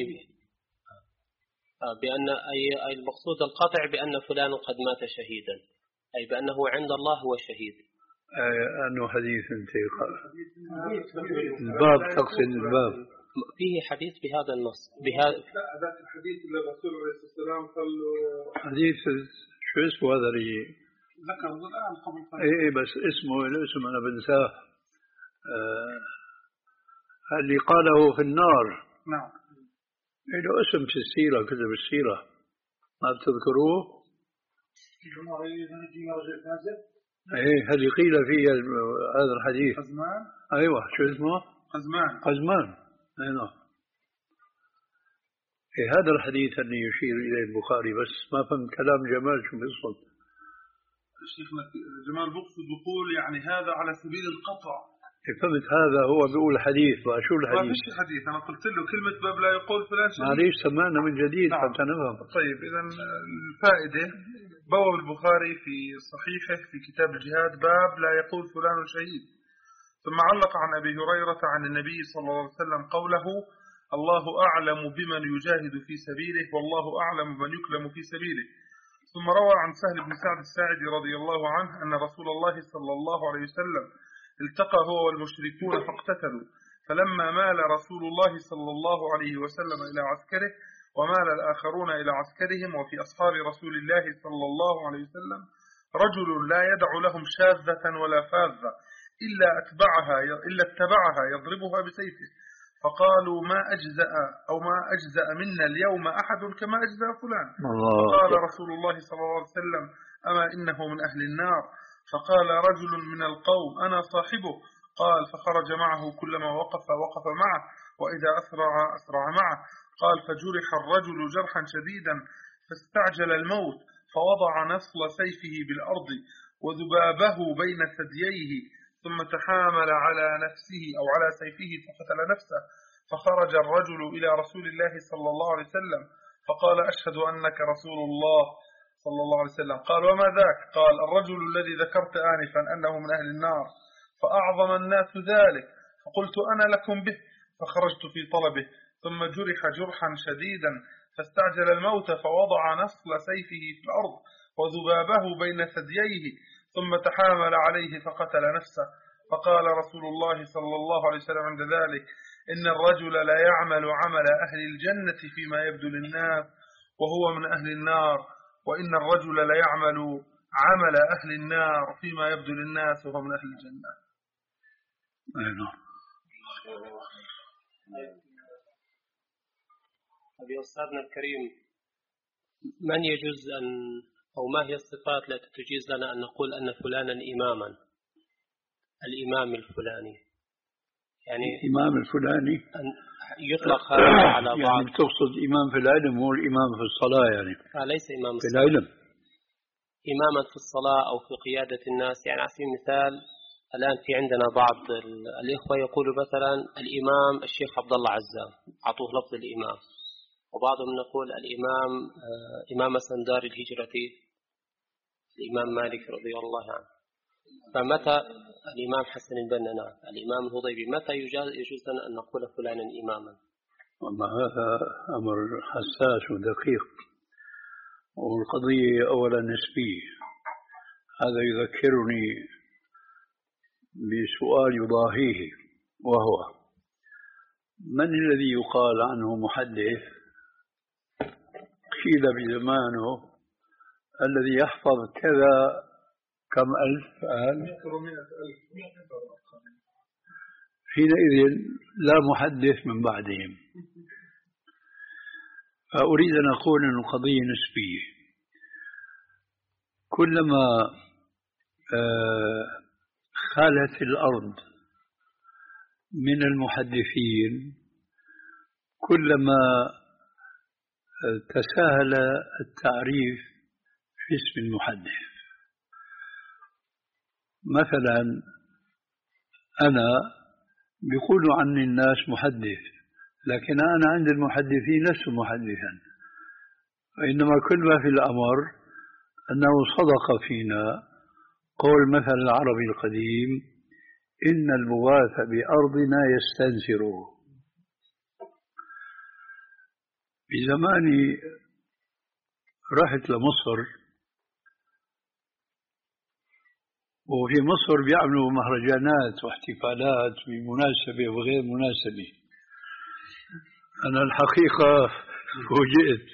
بأن أي أي المقصود القطع بأن فلان قد مات شهيدا، أي بأنه عند الله هو شهيد. أنه حديث انتهى الباب، تقصد الباب فيه حديث بهذا النص بهذا ذاك الحديث اللي الرسول عليه الصلاة والسلام قال له حديث شو اسمه هذا اللي ذكر الآن قبل قليل. إيه بس اسمه الاسم أنا بنساه. آه اللي قاله في النار. نعم. له اسم في السيرة، كتب السيرة ما بتذكروه؟ ايه هذه قيل فيه هذا الحديث. قزمان. ايوه شو اسمه؟ قزمان. قزمان. اي نعم. إيه هذا الحديث اللي يشير اليه البخاري، بس ما فهمت كلام جمال شو بيقصد. شيخنا جمال بقصد يقول يعني هذا على سبيل القطع. فهمت هذا هو بيقول حديث، وشو الحديث؟ ما فيش حديث، أنا قلت له كلمة باب لا يقول فلان شهيد. معليش سمعنا من جديد نعم. حتى نفهم. طيب إذا الفائدة بواب البخاري في صحيحه في كتاب الجهاد باب لا يقول فلان شهيد، ثم علق عن أبي هريرة عن النبي صلى الله عليه وسلم قوله الله أعلم بمن يجاهد في سبيله والله أعلم بمن يكلم في سبيله. ثم روى عن سهل بن سعد الساعدي رضي الله عنه أن رسول الله صلى الله عليه وسلم التقى هو والمشركون فاقتتلوا، فلما مال رسول الله صلى الله عليه وسلم إلى عسكره ومال الآخرون إلى عسكرهم، وفي أصحاب رسول الله صلى الله عليه وسلم رجل لا يدع لهم شاذة ولا فاذة إلا أتبعها إلا اتبعها يضربها بسيفه، فقالوا ما أجزأ أو ما أجزأ منا اليوم أحد كما أجزأ فلان. فقال رسول الله صلى الله عليه وسلم أما إنه من أهل النار. فقال رجل من القوم أنا صاحبه. قال فخرج معه كلما وقف وقف معه وإذا أسرع أسرع معه. قال فجرح الرجل جرحا شديدا فاستعجل الموت فوضع نصل سيفه بالأرض وذبابه بين ثدييه ثم تحامل على نفسه أو على سيفه فقتل نفسه. فخرج الرجل إلى رسول الله صلى الله عليه وسلم فقال أشهد أنك رسول الله صلى الله عليه وسلم. قال وما ذاك؟ قال الرجل الذي ذكرت آنفا أنه من أهل النار. فأعظم الناس ذلك فقلت أنا لكم به. فخرجت في طلبه، ثم جرح جرحا شديدا فاستعجل الموت فوضع نصل سيفه في الأرض وذبابه بين ثدييه، ثم تحامل عليه فقتل نفسه. فقال رسول الله صلى الله عليه وسلم عند ذلك: إن الرجل لا يعمل عمل أهل الجنة فيما يبدو للناس وهو من أهل النار، وإن الرجل لا يعمل عمل أهل النار فيما يبدو للناس وهو من أهل الجنة. أيوة. أبي أستاذنا الكريم، من يجوز أن أو ما هي الصفات التي تجيز لنا أن نقول أن فلانا إماما، الإمام الفلاني، يعني الإمام الفلاني أن يطلق هذا على بعض، يعني تقصد إمام في العلم هو الإمام في الصلاة يعني؟ آه ليس إمام في العلم، إماما في الصلاة أو في قيادة الناس. يعني على سبيل المثال الآن في عندنا بعض الإخوة يقولوا مثلا الإمام الشيخ عبد الله عزام، أعطوه لفظ الإمام، وبعضهم نقول الإمام آه إمام دار الهجرة الإمام مالك رضي الله عنه. فمتى الإمام حسن البنا، الإمام الهضيبي، متى يجوز لنا أن نقول فلانا إماما؟ والله هذا أمر حساس ودقيق، والقضية أولا نسبية. هذا يذكرني بسؤال يضاهيه، وهو: من الذي يقال عنه محدث قيل بزمانه الذي يحفظ كذا كم ألف آل، حينئذ لا محدث من بعدهم. فأريد أن أقول أن القضية نسبية. كلما خالت الأرض من المحدثين كلما تساهل التعريف في اسم المحدث. مثلا أنا بيقولوا عني الناس محدث، لكن أنا عند المحدثين لست محدثا، وإنما كل ما في الأمر أنه صدق فينا قول مثل العربي القديم: إن المغاث بأرضنا يستنزر. في زماني رحت لمصر، وفي مصر بيعملوا مهرجانات واحتفالات بمناسبة وغير مناسبة. أنا الحقيقة فوجئت،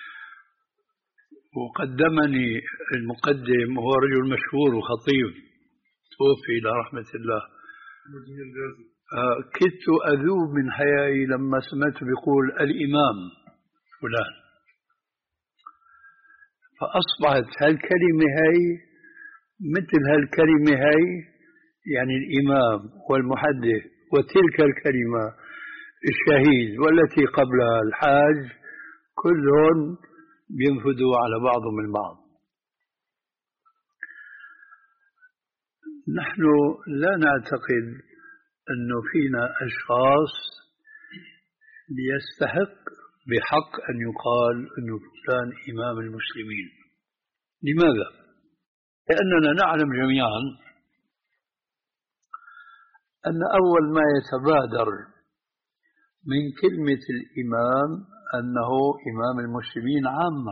وقدمني المقدم هو رجل مشهور وخطيب توفي إلى رحمة الله. كدت أذوب من حيائي لما سمعت بيقول الإمام فلان. فأصبحت هالكلمة هاي مثل هالكلمة هاي، يعني الإمام والمحدث، وتلك الكلمة الشهيد والتي قبلها الحاج، كلهم بينفذوا على بعضهم البعض. نحن لا نعتقد أنه فينا أشخاص يستحق بحق أن يقال أنه فلان إمام المسلمين. لماذا؟ لأننا نعلم جميعا أن أول ما يتبادر من كلمة الإمام أنه إمام المسلمين عامة،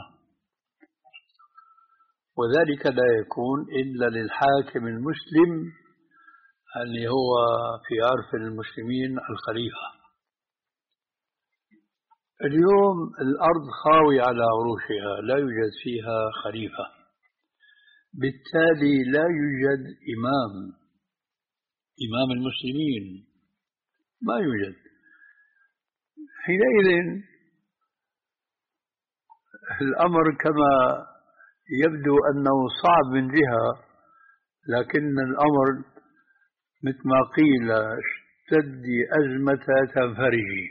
وذلك لا يكون إلا للحاكم المسلم اللي هو في عرف المسلمين الخليفة. اليوم الأرض خاوية على عروشها، لا يوجد فيها خليفة، بالتالي لا يوجد إمام إمام المسلمين، ما يوجد. حينئذ الأمر كما يبدو أنه صعب من جهة، لكن الأمر مثل ما قيل: اشتدي أزمة تنفرجي.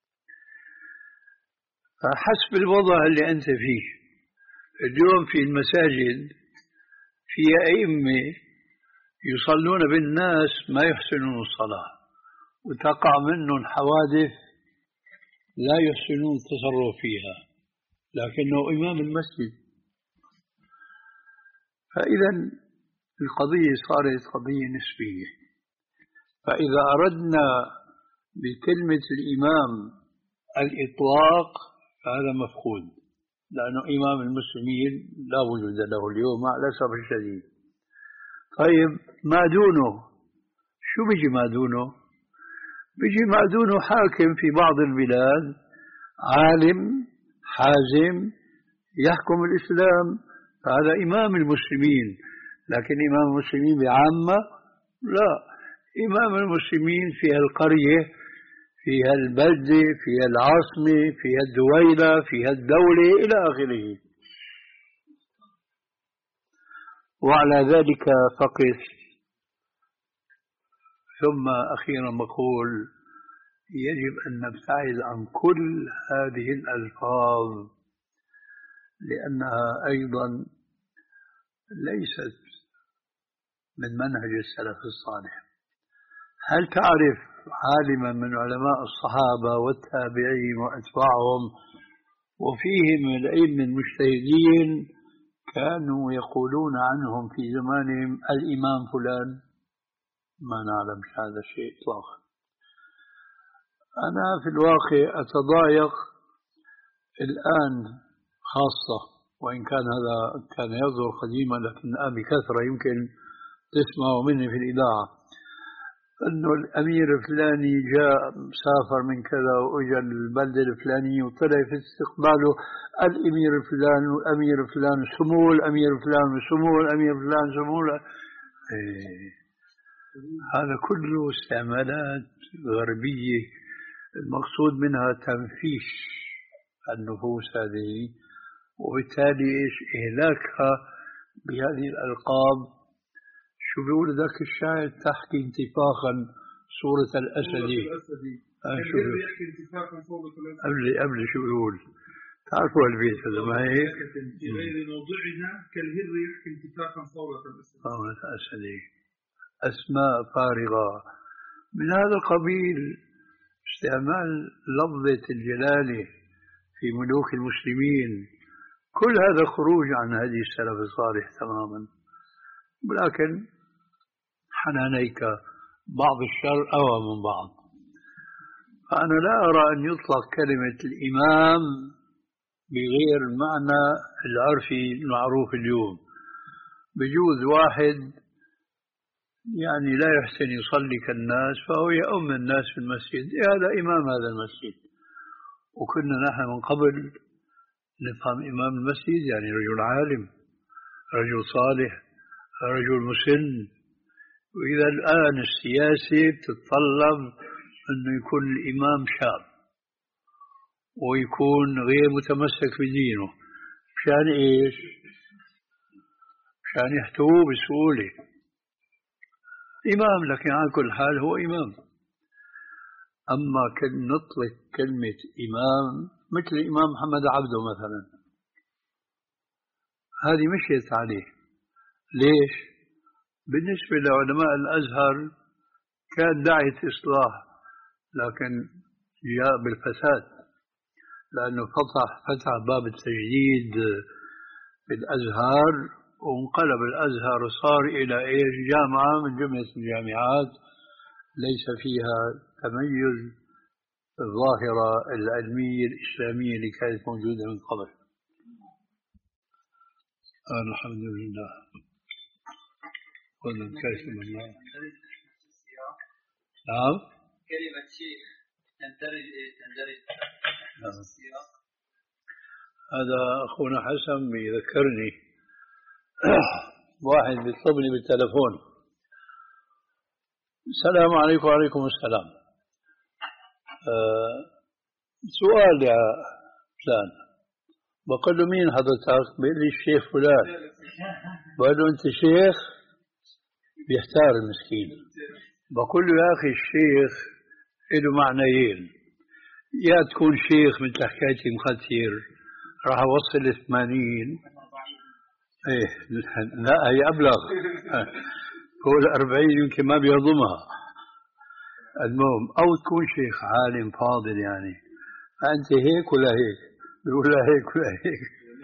فحسب الوضع اللي أنت فيه اليوم في المساجد في أئمة يصلون بالناس ما يحسنون الصلاة، وتقع منهم حوادث لا يحسنون التصرف فيها، لكنه إمام المسجد. فإذا القضية صارت قضية نسبية. فإذا أردنا بكلمة الإمام الإطلاق هذا مفقود، لأنه إمام المسلمين لا وجود له اليوم مع الأسف الشديد. طيب ما دونه، شو بيجي ما دونه؟ بيجي ما دونه حاكم في بعض البلاد، عالم حازم يحكم الإسلام، هذا إمام المسلمين. لكن إمام المسلمين بعامة لا، إمام المسلمين فيها القرية، فيها البلدة، فيها العاصمة، فيها الدويلة، فيها الدولة إلى آخره. وعلى ذلك فقس. ثم أخيرا بقول يجب أن نبتعد عن كل هذه الألفاظ، لأنها أيضا ليست من منهج السلف الصالح. هل تعرف عالما من علماء الصحابة والتابعين وأتباعهم وفيهم من الأئمة المجتهدين كانوا يقولون عنهم في زمانهم الإمام فلان؟ ما نعلم هذا الشيء إطلاقا. أنا في الواقع أتضايق الآن خاصة، وإن كان هذا كان يظهر قديما لكن الآن بكثرة يمكن تسمعوا مني في الإذاعة، أنه الأمير الفلاني جاء سافر من كذا وإجا البلدة الفلانية وطلع في استقباله الأمير الفلان والأمير الفلان سمو الأمير الفلان وسمو الأمير الفلان سمو. إيه. هذا كله استعمالات غربية المقصود منها تنفيش النفوس هذه، وبالتالي إيش إهلاكها بهذه الألقاب. شو بيقول ذاك الشاعر؟ تحكي انتفاخا صورة الأسدي. آه شو قبل قبل شو بيقول؟ تعرفوا البيت هذا ما هيك؟ في غير موضعها كالهر يحكي انتفاخا صورة الأسدي. صورة الأسدي. أسماء فارغة من هذا القبيل. استعمال لفظة الجلالة في ملوك المسلمين، كل هذا خروج عن هدي السلف الصالح تماما. ولكن حنانيك بعض الشر أوى من بعض. فأنا لا أرى أن يطلق كلمة الإمام بغير المعنى العرفي المعروف اليوم. بجوز واحد يعني لا يحسن يصلي كالناس فهو يؤم الناس في المسجد، هذا إمام هذا المسجد. وكنا نحن من قبل نفهم إمام المسجد يعني رجل عالم، رجل صالح، رجل مسن. وإذا الآن السياسة بتتطلب أنه يكون الإمام شاب ويكون غير متمسك بدينه، مشان إيش؟ مشان يحتووه بسهولة. إمام، لكن على كل حال هو إمام. أما كن نطلق كلمة إمام مثل الإمام محمد عبده مثلا، هذه مشيت عليه. ليش؟ بالنسبة لعلماء الأزهر كان داعية إصلاح، لكن جاء بالفساد، لأنه فتح فتح باب التجديد في الأزهر، وانقلب الأزهر صار إلى إيش؟ جامعة من جملة الجامعات ليس فيها تميز الظاهرة العلمية الإسلامية اللي كانت موجودة من قبل. الحمد لله. قلنا كيف من الله. نعم. كلمة شيخ تندرج تندرج في السياق. هذا أخونا حسن بيذكرني واحد بيطلبني بالتلفون، السلام عليكم. وعليكم السلام. أه سؤال يا فلان. بقول له مين حضرتك؟ بيقول لي الشيخ فلان. بقول له أنت شيخ؟ بيحتار المسكين. بقول له يا أخي الشيخ له معنيين، يا تكون شيخ مثل حكاية مختير راح أوصل الثمانين، إيه لا هي أبلغ، فوق الأربعين يمكن ما بيهضمها. المهم أو تكون شيخ عالم فاضل يعني، فأنت هيك ولا هيك؟ بيقول لا هيك ولا هيك.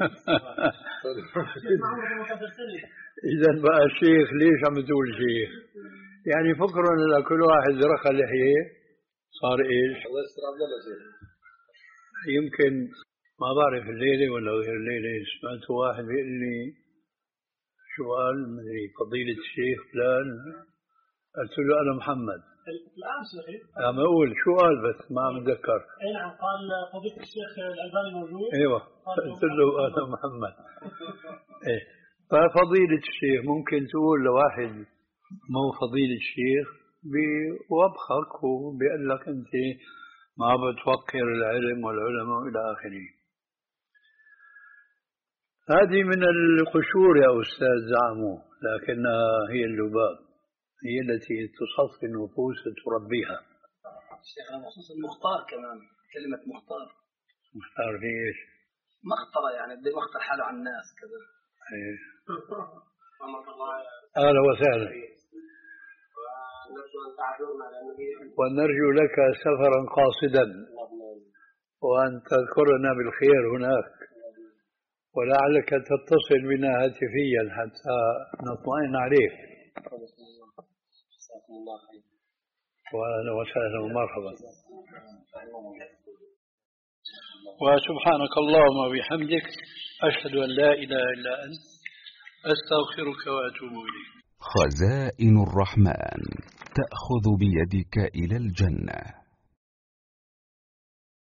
إذا بقى شيخ ليش عم تقول شيخ؟ يعني فكروا أن كل واحد رخى لحية صار إيش؟ الله يستر عبد الله شيخ. يمكن ما بعرف الليلة ولا غير الليلة سمعت واحد بيقول لي سؤال مدري فضيلة الشيخ فلان، قلت له أنا محمد. الآن شيخي عم أقول سؤال بس ما عم أتذكر. أي نعم، قال فضيلة الشيخ الألباني موجود. أيوة قلت له أنا محمد. إيه ففضيلة الشيخ ممكن تقول لواحد مو فضيلة الشيخ بوبخك وبيقول لك أنت ما بتوقر العلم والعلماء إلى آخره. هذه من القشور يا أستاذ زعموا، لكنها هي اللباب، هي التي تصفي النفوس وتربيها. شيخ بخصوص المختار كمان، كلمة مختار. مختار في إيش؟ مخطرة يعني بده يمختر حاله عن الناس كذا. إيه. أهلا وسهلا. ونرجو لك سفرا قاصدا وأن تذكرنا بالخير هناك، ولعلك تتصل بنا هاتفيا حتى نطمئن عليك. وأهلا وسهلا ومرحبا. وسبحانك اللهم وبحمدك أشهد أن لا إله إلا أنت أستغفرك وأتوب إليك. خزائن الرحمن تأخذ بيدك إلى الجنة.